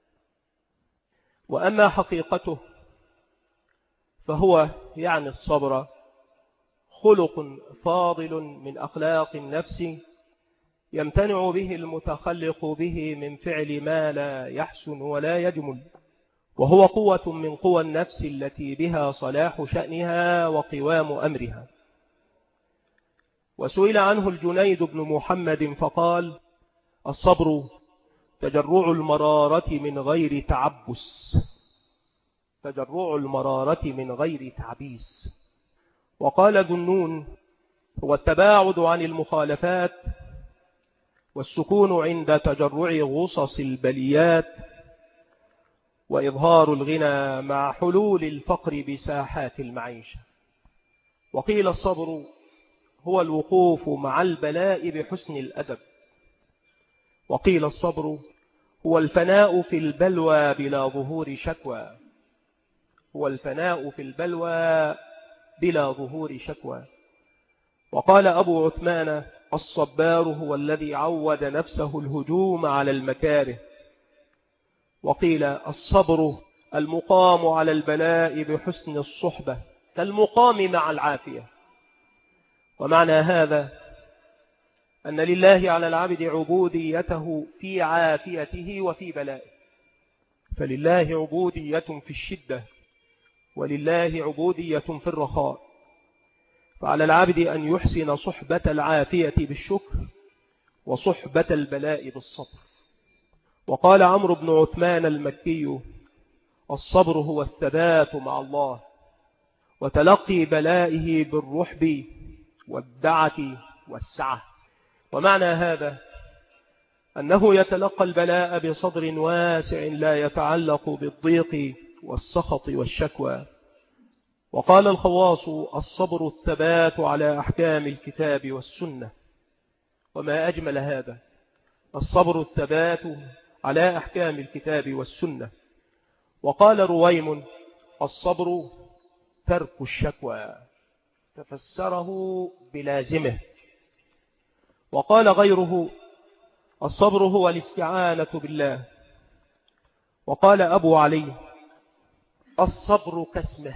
[SPEAKER 1] وأما حقيقته فهو يعني الصبر خلق فاضل من أخلاق النفس يمتنع به المتخلق به من فعل ما لا يحسن ولا يجمل، وهو قوة من قوى النفس التي بها صلاح شأنها وقوام أمرها. وسئل عنه الجنيد بن محمد فقال: الصبر تجرع المرارة من غير تعبس، تجرع المرارة من غير تعبيس. وقال ذنون: هو التباعد عن المخالفات والسكون عند تجرع غصص البليات، وإظهار الغنى مع حلول الفقر بساحات المعيشة. وقيل الصبر هو الوقوف مع البلاء بحسن الأدب، وقيل الصبر هو الفناء في البلوى بلا ظهور شكوى، هو الفناء في البلوى بلا ظهور شكوى. وقال أبو عثمان: الصبار هو الذي عود نفسه الهجوم على المكاره. وقيل الصبر المقام على البلاء بحسن الصحبة كالمقام مع العافية. ومعنى هذا أن لله على العبد عبوديته في عافيته وفي بلائه، فلله عبودية في الشدة، ولله عبودية في الرخاء. فعلى العبد أن يحسن صحبة العافية بالشكر، وصحبة البلاء بالصبر. وقال عمرو بن عثمان المكي: الصبر هو الثبات مع الله، وتلقي بلائه بالرحب والدعة والسعة. ومعنى هذا أنه يتلقى البلاء بصدر واسع لا يتعلق بالضيق والسخط والشكوى. وقال الخواص: الصبر الثبات على أحكام الكتاب والسنة. وما أجمل هذا، الصبر الثبات على أحكام الكتاب والسنة. وقال رويم: الصبر ترك الشكوى، ففسره بلازمه. وقال غيره: الصبر هو الاستعانة بالله. وقال أبو علي: الصبر كاسمه،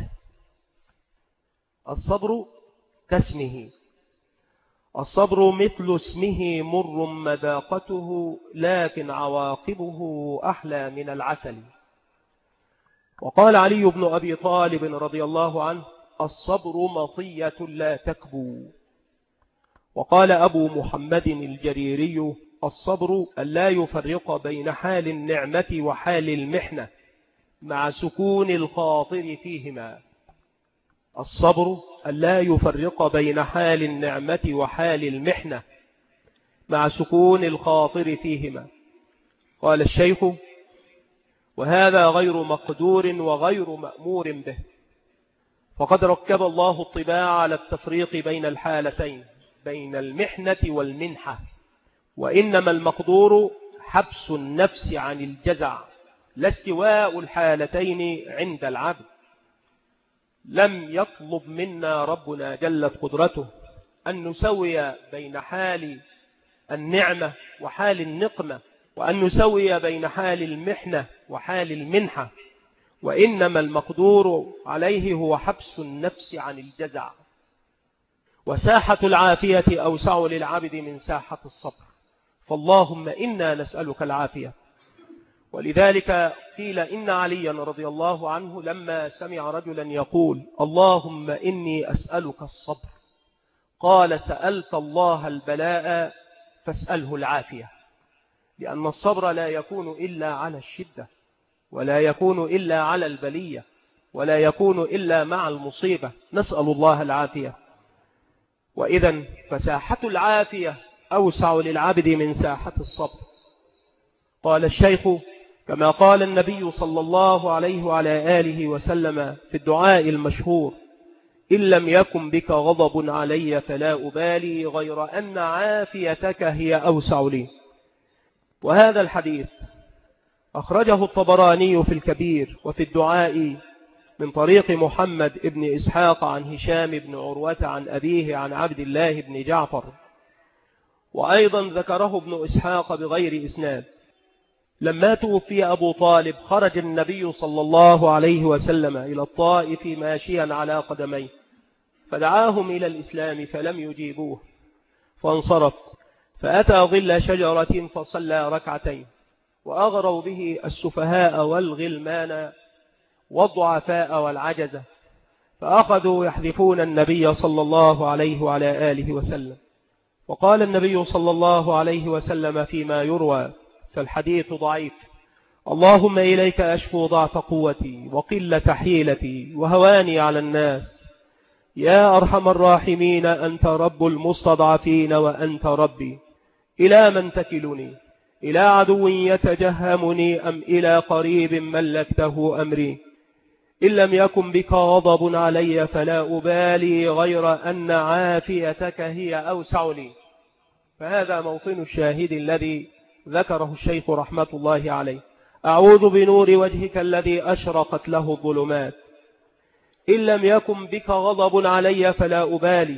[SPEAKER 1] الصبر كاسمه، الصبر مثل اسمه مر مذاقته، لكن عواقبه أحلى من العسل. وقال علي بن أبي طالب رضي الله عنه: الصبر مطية لا تكبو. وقال أبو محمد الجريري: الصبر ألا يفرق بين حال النعمة وحال المحنة مع سكون الخاطر فيهما. الصبر ألا يفرق بين حال النعمة وحال المحنة مع سكون الخاطر فيهما. قال الشيخ: وهذا غير مقدور وغير مأمور به، فقد ركب الله الطباع على التفريق بين الحالتين، بين المحنة والمنحة، وإنما المقدور حبس النفس عن الجزع لا استواء الحالتين عند العبد. لم يطلب منا ربنا جلت قدرته أن نسوي بين حال النعمة وحال النقمة، وأن نسوي بين حال المحنة وحال المنحة، وإنما المقدور عليه هو حبس النفس عن الجزع. وساحة العافية أوسع للعبد من ساحة الصبر، فاللهم إنا نسألك العافية. ولذلك قيل إن عليا رضي الله عنه لما سمع رجلا يقول اللهم إني أسألك الصبر، قال سألت الله البلاء فاسأله العافية، لأن الصبر لا يكون إلا على الشدة، ولا يكون إلا على البلية، ولا يكون إلا مع المصيبة، نسأل الله العافية. وإذن فساحة العافية أوسع للعبد من ساحة الصبر. قال الشيخ كما قال النبي صلى الله عليه وعلى آله وسلم في الدعاء المشهور إن لم يكن بك غضب علي فلا أبالي غير أن عافيتك هي أوسع لي. وهذا الحديث أخرجه الطبراني في الكبير وفي الدعاء من طريق محمد بن إسحاق عن هشام بن عروة عن أبيه عن عبد الله بن جعفر، وأيضا ذكره ابن إسحاق بغير إسناد. لما توفي أبو طالب خرج النبي صلى الله عليه وسلم إلى الطائف ماشيا على قدميه، فدعاهم إلى الإسلام فلم يجيبوه، فانصرف فأتى ظل شجرة فصلى ركعتين، وأغروا به السفهاء والغلمان والضعفاء والعجزة، فأخذوا يحذفون النبي صلى الله عليه وعلى آله وسلم. وقال النبي صلى الله عليه وسلم فيما يروى فالحديث ضعيف اللهم إليك أشكو ضعف قوتي وقلة حيلتي وهواني على الناس، يا أرحم الراحمين أنت رب المستضعفين وأنت ربي، إلى من تكلني؟ إلى عدو يتجهمني أم إلى قريب ملكته أمري؟ إن لم يكن بك غضب علي فلا أبالي غير أن عافيتك هي أوسع لي. فهذا موطن الشاهد الذي ذكره الشيخ رحمة الله عليه. أعوذ بنور وجهك الذي أشرقت له الظلمات، إن لم يكن بك غضب علي فلا أبالي،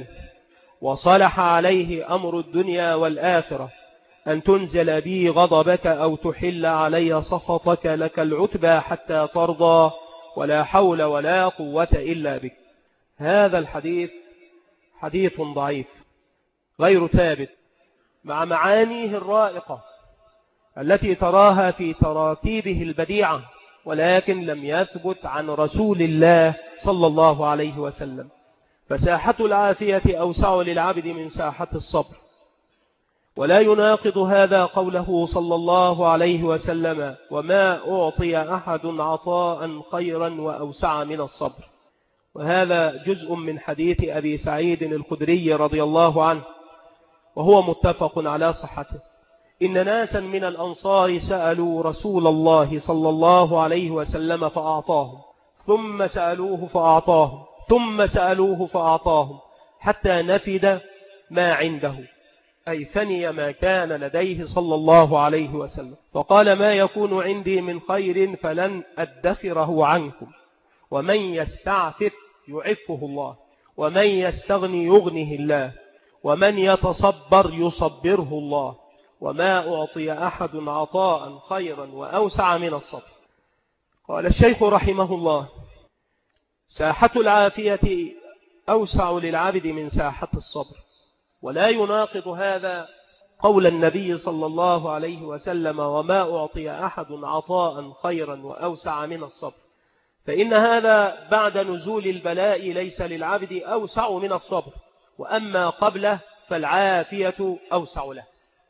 [SPEAKER 1] وصلح عليه أمر الدنيا والآخرة، أن تنزل بي غضبك أو تحل علي سخطك، لك العتبى حتى ترضى، ولا حول ولا قوة إلا بك. هذا الحديث حديث ضعيف غير ثابت، مع معانيه الرائقة التي تراها في تراتيبه البديعة، ولكن لم يثبت عن رسول الله صلى الله عليه وسلم. فساحة العافية أوسع للعبد من ساحة الصبر، ولا يناقض هذا قوله صلى الله عليه وسلم وما أعطي أحد عطاء خيرا وأوسع من الصبر. وهذا جزء من حديث أبي سعيد الخدري رضي الله عنه، وهو متفق على صحته. إن ناسا من الأنصار سألوا رسول الله صلى الله عليه وسلم فأعطاهم، ثم سألوه فأعطاهم، ثم سألوه فأعطاهم، حتى نفد ما عنده، أي فني ما كان لديه صلى الله عليه وسلم. فقال ما يكون عندي من خير فلن أدخره عنكم، ومن يستعفف يعفه الله، ومن يستغني يغنه الله، ومن يتصبر يصبره الله، وما أعطي أحد عطاء خيرا وأوسع من الصبر. قال الشيخ رحمه الله ساحة العافية أوسع للعبد من ساحة الصبر، ولا يناقض هذا قول النبي صلى الله عليه وسلم وما أعطي أحد عطاء خيرا وأوسع من الصبر، فإن هذا بعد نزول البلاء ليس للعبد أوسع من الصبر، وأما قبله فالعافية أوسع له.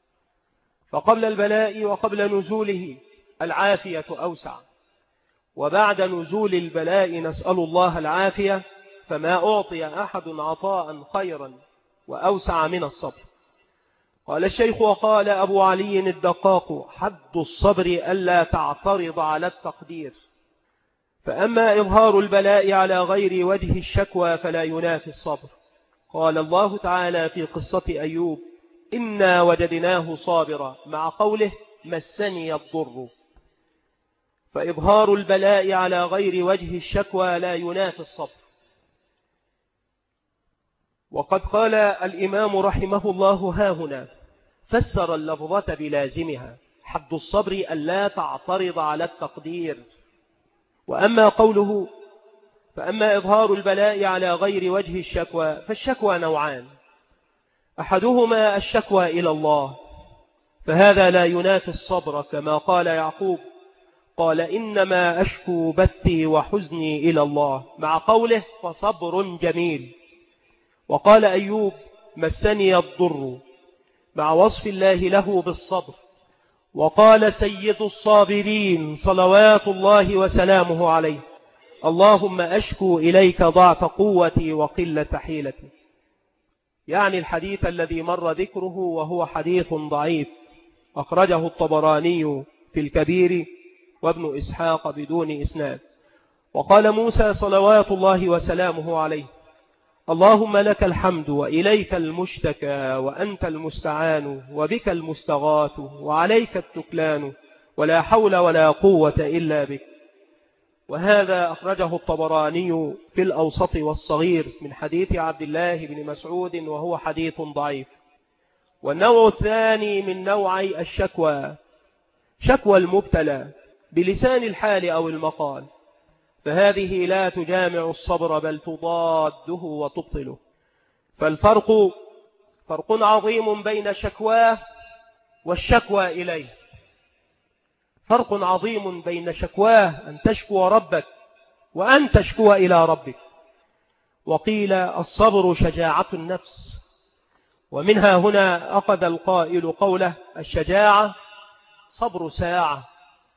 [SPEAKER 1] فقبل البلاء وقبل نزوله العافية أوسع، وبعد نزول البلاء نسأل الله العافية، فما أعطي أحد عطاء خيرا وأوسع من الصبر. قال الشيخ وقال أبو علي الدقاق حد الصبر ألا تعترض على التقدير، فأما إظهار البلاء على غير وجه الشكوى فلا ينافي الصبر، قال الله تعالى في قصة أيوب: إنا وجدناه صابرا، مع قوله: مسني الضر. فإظهار البلاء على غير وجه الشكوى لا ينافي الصبر. وقد قال الإمام رحمه الله هاهنا: فسر اللفظة بلازمها، حد الصبر ألا تعترض على التقدير. وأما قوله: فأما إظهار البلاء على غير وجه الشكوى، فالشكوى نوعان: أحدهما الشكوى إلى الله، فهذا لا ينافي الصبر، كما قال يعقوب: قال إنما أشكو بثي وحزني إلى الله، مع قوله: فصبر جميل. وقال أيوب: مسني الضر، مع وصف الله له بالصبر. وقال سيد الصابرين صلوات الله وسلامه عليه: اللهم أشكو إليك ضعف قوتي وقلة حيلتي. يعني الحديث الذي مر ذكره، وهو حديث ضعيف، أخرجه الطبراني في الكبير وابن إسحاق بدون إسناد. وقال موسى صلوات الله وسلامه عليه: اللهم لك الحمد وإليك المشتكى وأنت المستعان وبك المستغاث وعليك التكلان ولا حول ولا قوة إلا بك. وهذا أخرجه الطبراني في الأوسط والصغير من حديث عبد الله بن مسعود، وهو حديث ضعيف. والنوع الثاني من نوعي الشكوى شكوى المبتلى بلسان الحال أو المقال، فهذه لا تجامع الصبر بل تضاده وتبطله. فالفرق فرق عظيم بين شكواه والشكوى إليه. فرق عظيم بين شكواه أن تشكو ربك وأن تشكو إلى ربك. وقيل الصبر شجاعة النفس، ومنها هنا أخذ القائل قوله: الشجاعة صبر ساعة،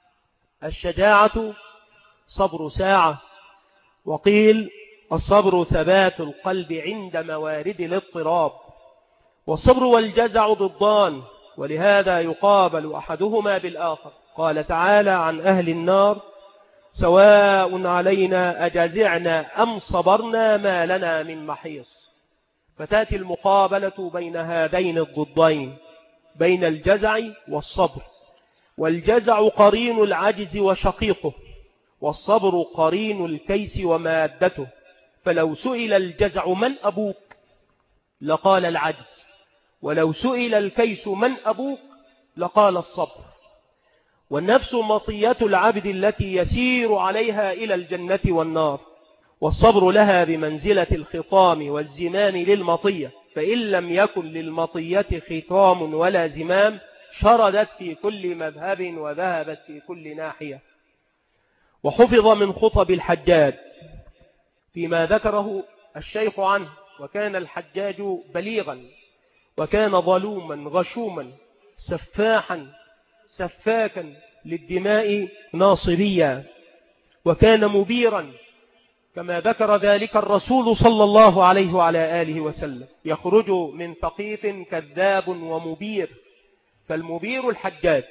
[SPEAKER 1] الشجاعة صبر ساعة. وقيل الصبر ثبات القلب عند موارد الاضطراب. والصبر والجزع ضدان، ولهذا يقابل أحدهما بالآخر. قال تعالى عن أهل النار: سواء علينا أجزعنا أم صبرنا ما لنا من محيص. فتأتي المقابلة بين هذين الضدين، بين الجزع والصبر. والجزع قرين العجز وشقيقه، والصبر قرين الكيس ومادته. فلو سئل الجزع من أبوك لقال العجز، ولو سئل الكيس من أبوك لقال الصبر. والنفس مطية العبد التي يسير عليها إلى الجنة والنار، والصبر لها بمنزلة الخطام والزمام للمطية، فإن لم يكن للمطية خطام ولا زمام شردت في كل مذهب وذهبت في كل ناحية. وحفظ من خطب الحجاج فيما ذكره الشيخ عنه: وكان الحجاج بليغا، وكان ظلوما غشوما سفاحا سفاكا للدماء ناصبيا، وكان مبيرا كما ذكر ذلك الرسول صلى الله عليه وعلى آله وسلم: يخرج من ثقيف كذاب ومبير، فالمبير الحجاج.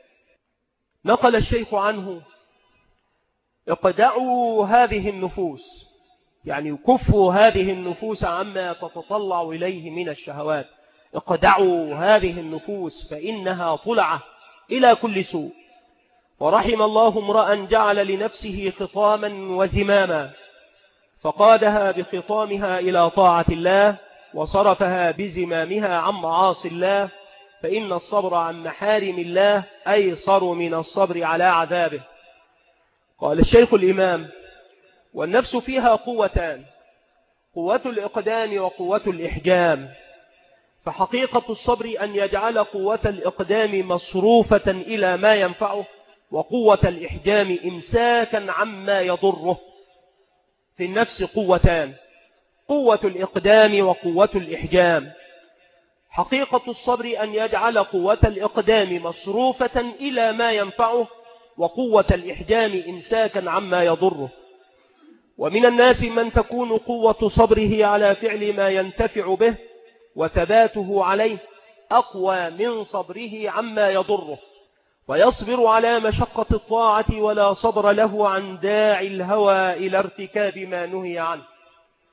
[SPEAKER 1] نقل الشيخ عنه: اقدعوا هذه النفوس، يعني كفوا هذه النفوس عما تتطلع إليه من الشهوات. اقدعوا هذه النفوس فإنها طلعة إلى كل سوء. ورحم الله امرأ جعل لنفسه خطاما وزماما، فقادها بخطامها إلى طاعة الله، وصرفها بزمامها عن معاصي الله، فإن الصبر عن محارم الله أيسر من الصبر على عذابه. قال الشيخ الإمام: والنفس فيها قوتان: قوة الإقدام وقوة الإحجام. فحقيقة الصبر أن يجعل قوة الإقدام مصروفة إلى ما ينفعه، وقوة الإحجام إمساكا عما يضره. في النفس قوتان: قوة الإقدام وقوة الإحجام. حقيقة الصبر أن يجعل قوة الإقدام مصروفة إلى ما ينفعه، وقوة الإحجام إمساكا عما يضره. ومن الناس من تكون قوة صبره على فعل ما ينتفع به وثباته عليه أقوى من صبره عما يضره، ويصبر على مشقة الطاعة ولا صبر له عن داعي الهوى إلى ارتكاب ما نهي عنه.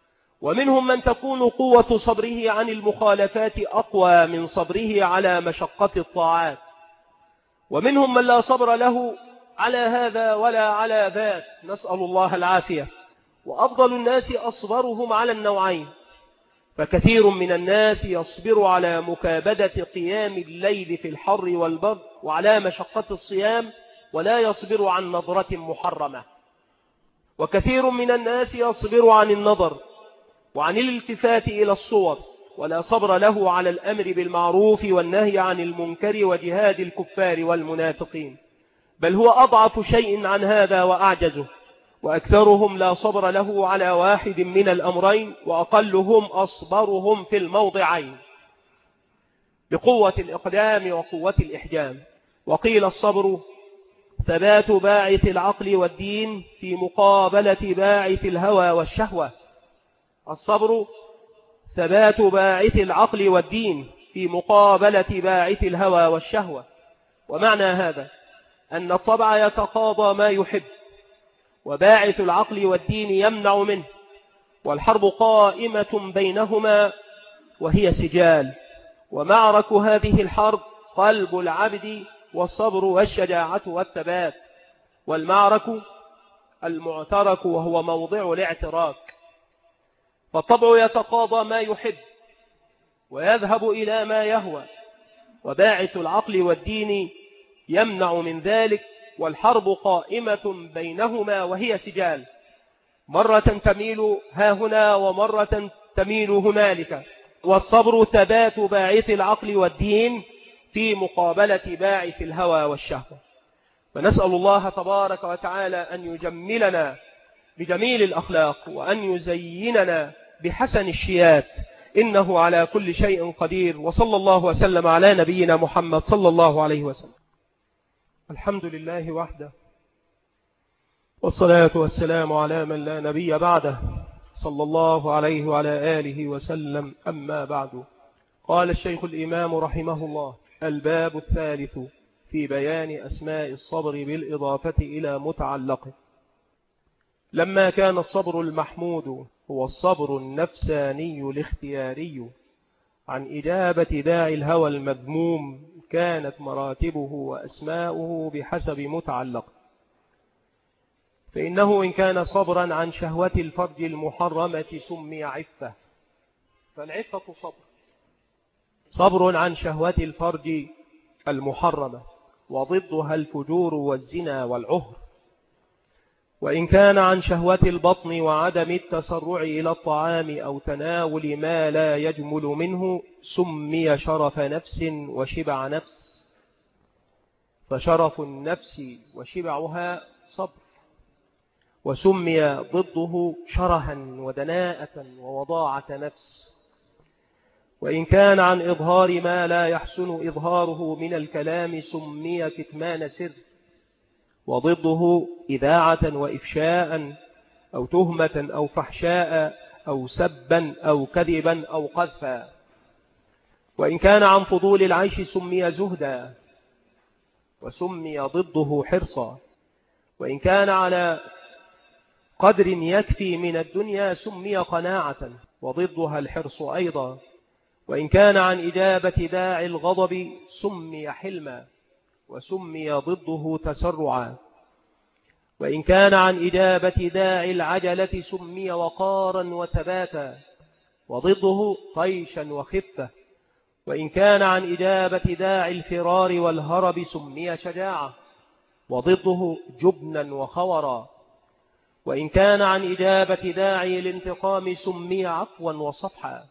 [SPEAKER 1] ومنهم من تكون قوة صبره عن المخالفات أقوى من صبره على مشقة الطاعات، ومنهم من لا صبر له على هذا ولا على ذاك، نسأل الله العافية. وأفضل الناس أصبرهم على النوعين، فكثير من الناس يصبر على مكابدة قيام الليل في الحر والبرد وعلى مشقة الصيام ولا يصبر عن نظرة محرمة، وكثير من الناس يصبر عن النظر وعن الالتفات إلى الصور ولا صبر له على الأمر بالمعروف والنهي عن المنكر وجهاد الكفار والمنافقين، بل هو أضعف شيء عن هذا وأعجزه. وأكثرهم لا صبر له على واحد من الأمرين، وأقلهم أصبرهم في الموضعين بقوة الإقدام وقوة الإحجام. وقيل الصبر ثبات باعث العقل والدين في مقابلة باعث الهوى والشهوة. الصبر ثبات باعث العقل والدين في مقابلة باعث الهوى والشهوة. ومعنى هذا أن الطبع يتقاضى ما يحب، وباعث العقل والدين يمنع منه، والحرب قائمة بينهما وهي سجال. ومعرك هذه الحرب قلب العبد والصبر والشجاعة والثبات، والمعرك المعترك وهو موضع الاعتراك. فالطبع يتقاضى ما يحب ويذهب إلى ما يهوى، وباعث العقل والدين يمنع من ذلك، والحرب قائمة بينهما وهي سجال، مرة تميل هاهنا ومرة تميل هنالك. والصبر ثبات باعث العقل والدين في مقابلة باعث الهوى والشهوة. فنسأل الله تبارك وتعالى أن يجملنا بجميل الأخلاق وأن يزيننا بحسن الشيات، إنه على كل شيء قدير. وصلى الله وسلم على نبينا محمد صلى الله عليه وسلم. الحمد لله وحده، والصلاة والسلام على من لا نبي بعده، صلى الله عليه وعلى آله وسلم. أما بعد، قال الشيخ الإمام رحمه الله: الباب الثالث في بيان أسماء الصبر بالإضافة إلى متعلقه. لما كان الصبر المحمود هو الصبر النفساني الاختياري عن إجابة داعي الهوى المذموم، كانت مراتبه وأسماؤه بحسب متعلق. فإنه إن كان صبرا عن شهوة الفرج المحرمة سمي عفة، فالعفة صبر عن شهوة الفرج المحرمة، وضدها الفجور والزنا والعهر. وإن كان عن شهوة البطن وعدم التسرع إلى الطعام أو تناول ما لا يجمل منه سمي شرف نفس وشبع نفس، فشرف النفس وشبعها صبر، وسمي ضده شرها ودناءة ووضاعة نفس. وإن كان عن إظهار ما لا يحسن إظهاره من الكلام سمي كتمان سر، وضده إذاعة وإفشاء أو تهمة أو فحشاء أو سبا أو كذبا أو قذفا. وإن كان عن فضول العيش سمي زهدا، وسمي ضده حرصا. وإن كان على قدر يكفي من الدنيا سمي قناعة، وضدها الحرص أيضا. وإن كان عن إجابة داعي الغضب سمي حلما، وسمي ضده تسرعا. وإن كان عن إجابة داعي العجلة سمي وقارا وثباتا، وضده طيشا وخفة. وإن كان عن إجابة داعي الفرار والهرب سمي شجاعة، وضده جبنا وخورا. وإن كان عن إجابة داعي الانتقام سمي عفوا وصفحا،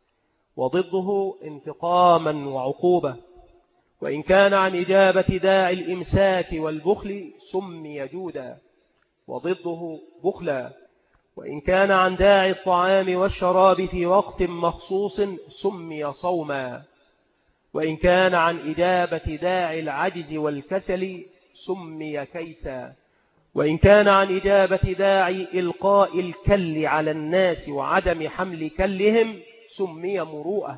[SPEAKER 1] وضده انتقاما وعقوبة. وإن كان عن إجابة داعي الإمساك والبخل سمي جودا، وضده بخلا. وإن كان عن داعي الطعام والشراب في وقت مخصوص سمي صوما. وإن كان عن إجابة داعي العجز والكسل سمي كيسا. وإن كان عن إجابة داعي إلقاء الكل على الناس وعدم حمل كلهم سمي مروءة.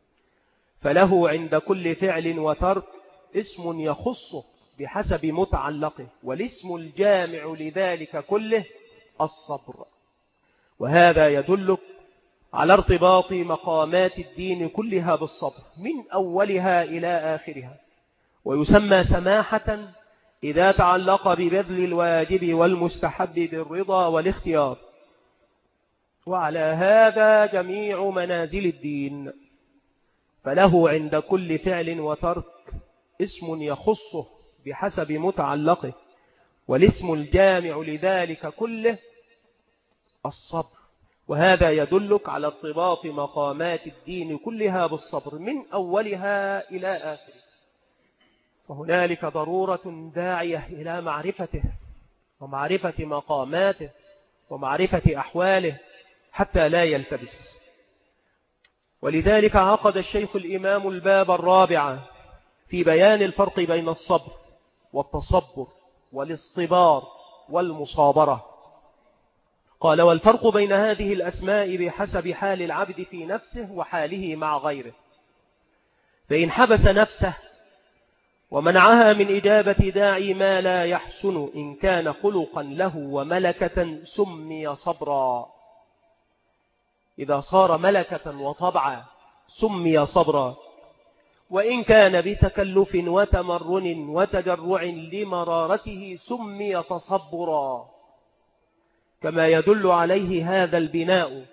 [SPEAKER 1] فله عند كل فعل وترك اسم يخصه بحسب متعلقه، والاسم الجامع لذلك كله الصبر. وهذا يدلك على ارتباط مقامات الدين كلها بالصبر من أولها إلى آخرها، ويسمى سماحة إذا تعلق ببذل الواجب والمستحب بالرضا والاختيار. وعلى هذا جميع منازل الدين، فله عند كل فعل وترك اسم يخصه بحسب متعلقه، والاسم الجامع لذلك كله الصبر. وهذا يدلك على ارتباط مقامات الدين كلها بالصبر من أولها إلى آخره. فهنالك ضرورة داعية إلى معرفته ومعرفة مقاماته ومعرفة أحواله حتى لا يلتبس. ولذلك عقد الشيخ الإمام الباب الرابع في بيان الفرق بين الصبر والتصبر والاصطبار والمصابرة. قال: والفرق بين هذه الأسماء بحسب حال العبد في نفسه وحاله مع غيره. فإن حبس نفسه ومنعها من إجابة داعي ما لا يحسن إن كان خلقا له وملكة سمي صبرا. إذا صار ملكة وطبعا سمي صبرا، وإن كان بتكلف وتمرن وتجرع لمرارته سمي تصبرا. كما يدل عليه هذا البناء،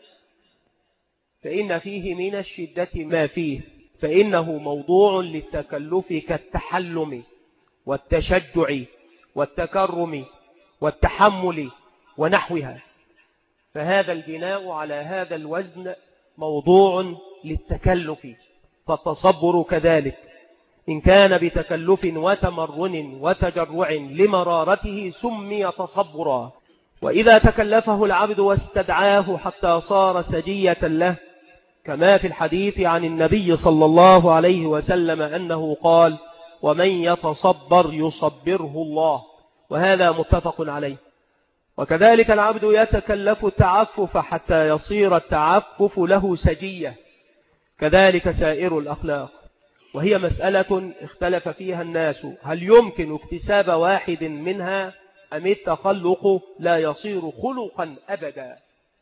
[SPEAKER 1] فإن فيه من الشدة ما فيه، فإنه موضوع للتكلف كالتحلم والتشجع والتكرم والتحمل ونحوها. فهذا البناء على هذا الوزن موضوع للتكلف، فالتصبر كذلك إن كان بتكلف وتمرن وتجرع لمرارته سمي تصبرا. وإذا تكلفه العبد واستدعاه حتى صار سجية له، كما في الحديث عن النبي صلى الله عليه وسلم أنه قال: ومن يتصبر يصبره الله، وهذا متفق عليه. وكذلك العبد يتكلف التعفف حتى يصير التعفف له سجية، كذلك سائر الأخلاق. وهي مسألة اختلف فيها الناس، هل يمكن اكتساب واحد منها أم التخلق لا يصير خلقا أبدا؟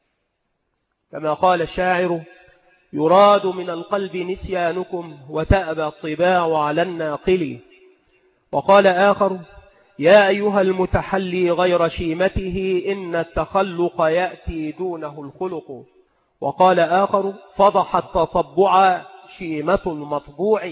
[SPEAKER 1] كما قال الشاعر: يراد من القلب نسيانكم وتأبى الطباع على الناقل. وقال آخر: يا أيها المتحلي غير شيمته إن التخلق يأتي دونه الخلق. وقال آخر: فضح التطبع شيمة المطبوع.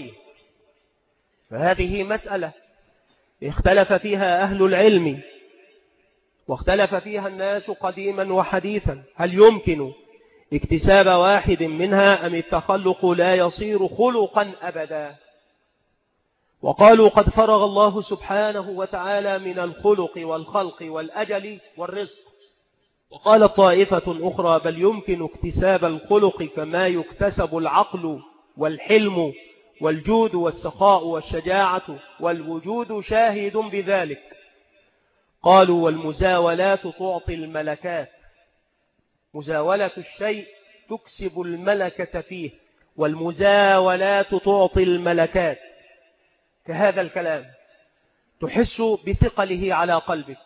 [SPEAKER 1] فهذه مسألة اختلف فيها أهل العلم واختلف فيها الناس قديما وحديثا، هل يمكن اكتساب واحد منها أم التخلق لا يصير خلقا أبدا؟ وقالوا: قد فرغ الله سبحانه وتعالى من الخلق والخلق والأجل والرزق. وقال طائفة أخرى: بل يمكن اكتساب الخلق كما يكتسب العقل والحلم والجود والسخاء والشجاعة، والوجود شاهد بذلك. قالوا: والمزاولات تعطي الملكات، مزاولة الشيء تكسب الملكة فيه، والمزاولات تعطي الملكات. كهذا الكلام تحس بثقله على قلبك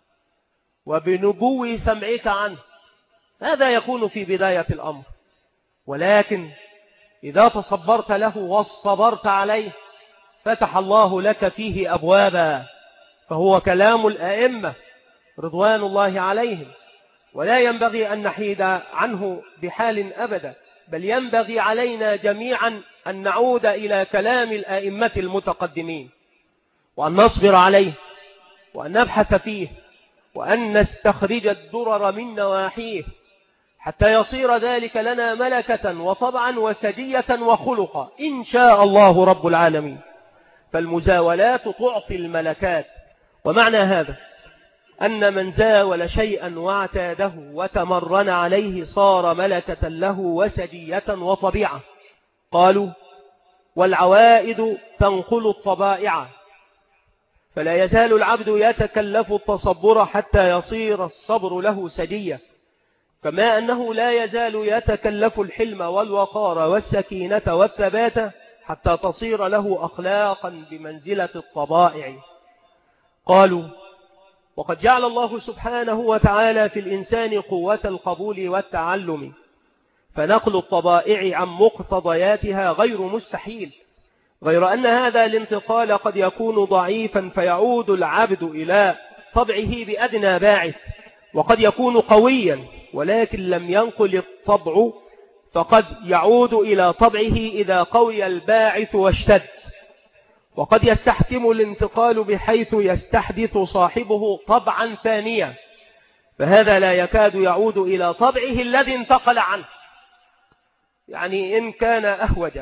[SPEAKER 1] وبنبو سمعك عنه، هذا يكون في بداية الأمر. ولكن إذا تصبرت له واصطبرت عليه فتح الله لك فيه أبوابا، فهو كلام الأئمة رضوان الله عليهم، ولا ينبغي أن نحيد عنه بحال أبدا، بل ينبغي علينا جميعا أن نعود إلى كلام الأئمة المتقدمين، وأن نصبر عليه، وأن نبحث فيه، وأن نستخرج الدرر من نواحيه، حتى يصير ذلك لنا ملكة وطبعا وسجية وخلقا إن شاء الله رب العالمين. فالمزاولات تعطي الملكات. ومعنى هذا أن من زاول شيئا واعتاده وتمرن عليه صار ملكة له وسجية وطبيعة. قالوا: والعوائد تنقل الطبائع، فلا يزال العبد يتكلف التصبر حتى يصير الصبر له سجية، كما أنه لا يزال يتكلف الحلم والوقار والسكينة والثبات حتى تصير له أخلاقا بمنزلة الطبائع. قالوا: وقد جعل الله سبحانه وتعالى في الإنسان قوة القبول والتعلم، فنقل الطبائع عن مقتضياتها غير مستحيل، غير أن هذا الانتقال قد يكون ضعيفا فيعود العبد إلى طبعه بأدنى باعث، وقد يكون قويا ولكن لم ينقل الطبع فقد يعود إلى طبعه إذا قوي الباعث واشتد، وقد يستحكم الانتقال بحيث يستحدث صاحبه طبعا ثانيا، فهذا لا يكاد يعود إلى طبعه الذي انتقل عنه. يعني إن كان أهوج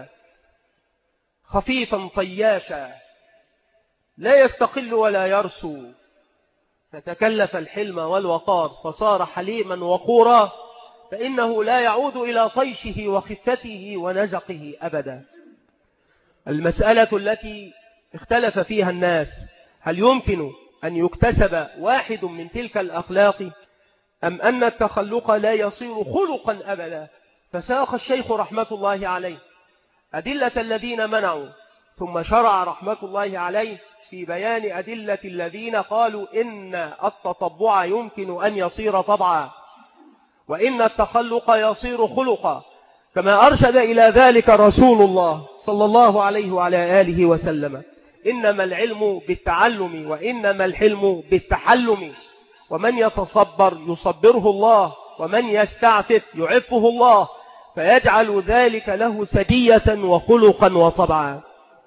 [SPEAKER 1] خفيفا طياشا لا يستقل ولا يرسو، فتكلف الحلم والوقار فصار حليما وقورا، فإنه لا يعود إلى طيشه وخفته ونزقه أبدا. المسألة التي اختلف فيها الناس هل يمكن أن يكتسب واحد من تلك الأخلاق أم أن التخلق لا يصير خلقا أبدا؟ فساق الشيخ رحمة الله عليه أدلة الذين منعوا، ثم شرع رحمة الله عليه في بيان أدلة الذين قالوا إن التطبع يمكن أن يصير طبعا، وإن التخلق يصير خلقا، كما أرشد إلى ذلك رسول الله صلى الله عليه وعلى آله وسلم: إنما العلم بالتعلم وإنما الحلم بالتحلم، ومن يتصبر يصبره الله، ومن يستعفف يعفه الله، فيجعل ذلك له سجية وخلقا وطبعا.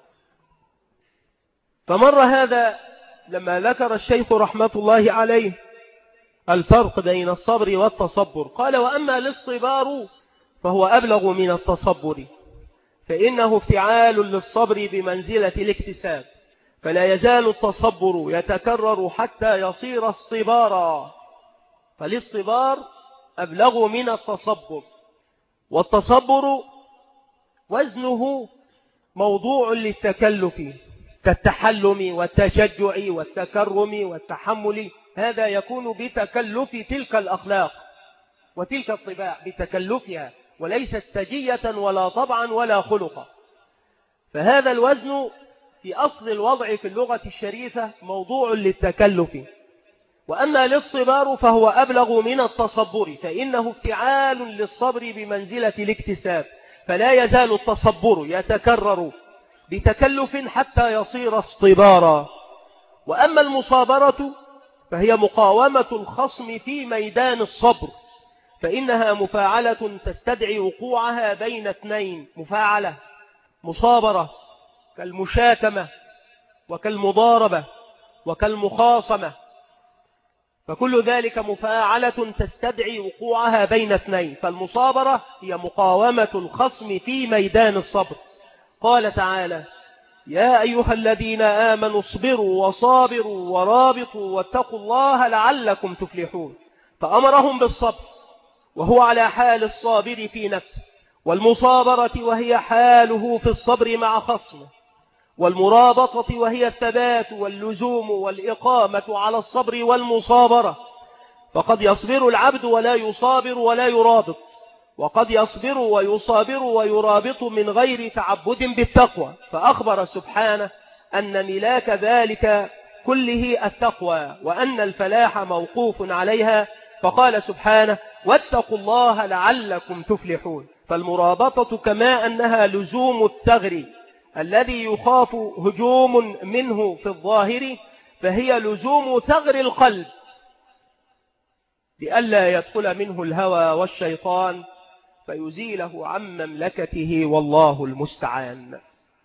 [SPEAKER 1] فمر هذا لما ذكر الشيخ رحمة الله عليه الفرق بين الصبر والتصبر، قال: وأما الاصطبار فهو أبلغ من التصبر، فإنه افتعال للصبر بمنزلة الاكتساب، فلا يزال التصبر يتكرر حتى يصير اصطبارا، فالاصطبار أبلغ من التصبر، والتصبر وزنه موضوع للتكلف كالتحلم والتشجع والتكرم والتحمل، هذا يكون بتكلف تلك الأخلاق وتلك الطباع، بتكلفها، وليست سجية ولا طبعا ولا خلقا. فهذا الوزن في أصل الوضع في اللغة الشريفة موضوع للتكلف. وأما الاصطبار فهو أبلغ من التصبر، فإنه افتعال للصبر بمنزلة الاكتساب، فلا يزال التصبر يتكرر بتكلف حتى يصير اصطبارا. وأما المصابرة فهي مقاومة الخصم في ميدان الصبر، فإنها مفاعلة تستدعي وقوعها بين اثنين، مفاعلة مصابرة كالمشاكمة وكالمضاربة وكالمخاصمة، فكل ذلك مفاعلة تستدعي وقوعها بين اثنين، فالمصابرة هي مقاومة الخصم في ميدان الصبر. قال تعالى: يا أيها الذين آمنوا اصبروا وصابروا ورابطوا واتقوا الله لعلكم تفلحون، فأمرهم بالصبر وهو على حال الصابر في نفسه، والمصابرة وهي حاله في الصبر مع خصمه، والمرابطة وهي الثبات واللزوم والإقامة على الصبر والمصابرة. فقد يصبر العبد ولا يصابر ولا يرابط، وقد يصبر ويصابر ويرابط من غير تعبد بالتقوى، فأخبر سبحانه أن ملاك ذلك كله التقوى، وأن الفلاح موقوف عليها، فقال سبحانه: واتقوا الله لعلكم تفلحون. فالمرابطة كما أنها لزوم الثغر الذي يخاف هجوم منه في الظاهر، فهي لزوم ثغر القلب لئلا يدخل منه الهوى والشيطان فيزيله عن مملكته، والله المستعان.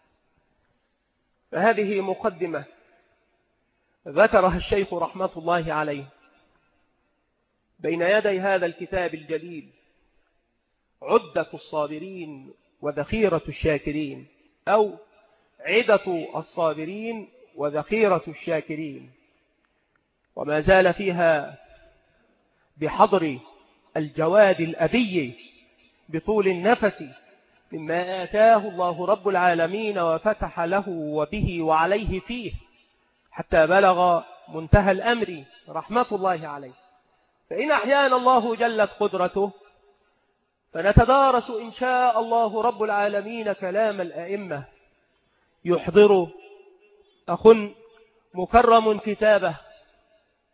[SPEAKER 1] فهذه مقدمة ذكرها الشيخ رحمة الله عليه بين يدي هذا الكتاب الجليل، عدة الصابرين وذخيرة الشاكرين، أو عدة الصابرين وذخيرة الشاكرين، وما زال فيها بحضر الجواد الأبي بطول النفس مما آتاه الله رب العالمين وفتح له وبه وعليه فيه، حتى بلغ منتهى الأمر رحمة الله عليه. فإن أحيانا الله جلت قدرته فنتدارس إن شاء الله رب العالمين كلام الأئمة. يحضر أخ مكرم كتابه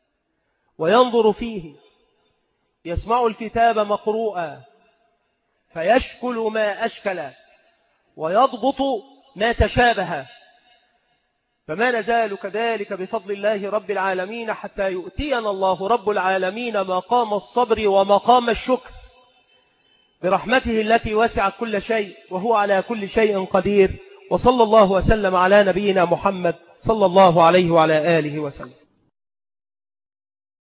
[SPEAKER 1] وينظر فيه، يسمع الكتاب مقروءا، فيشكل ما أشكل ويضبط ما تشابه، فما نزال كذلك بفضل الله رب العالمين حتى يؤتينا الله رب العالمين مقام الصبر ومقام الشكر برحمته التي وسعت كل شيء، وهو على كل شيء قدير. وصلى الله وسلم على نبينا محمد صلى الله عليه وعلى آله وسلم.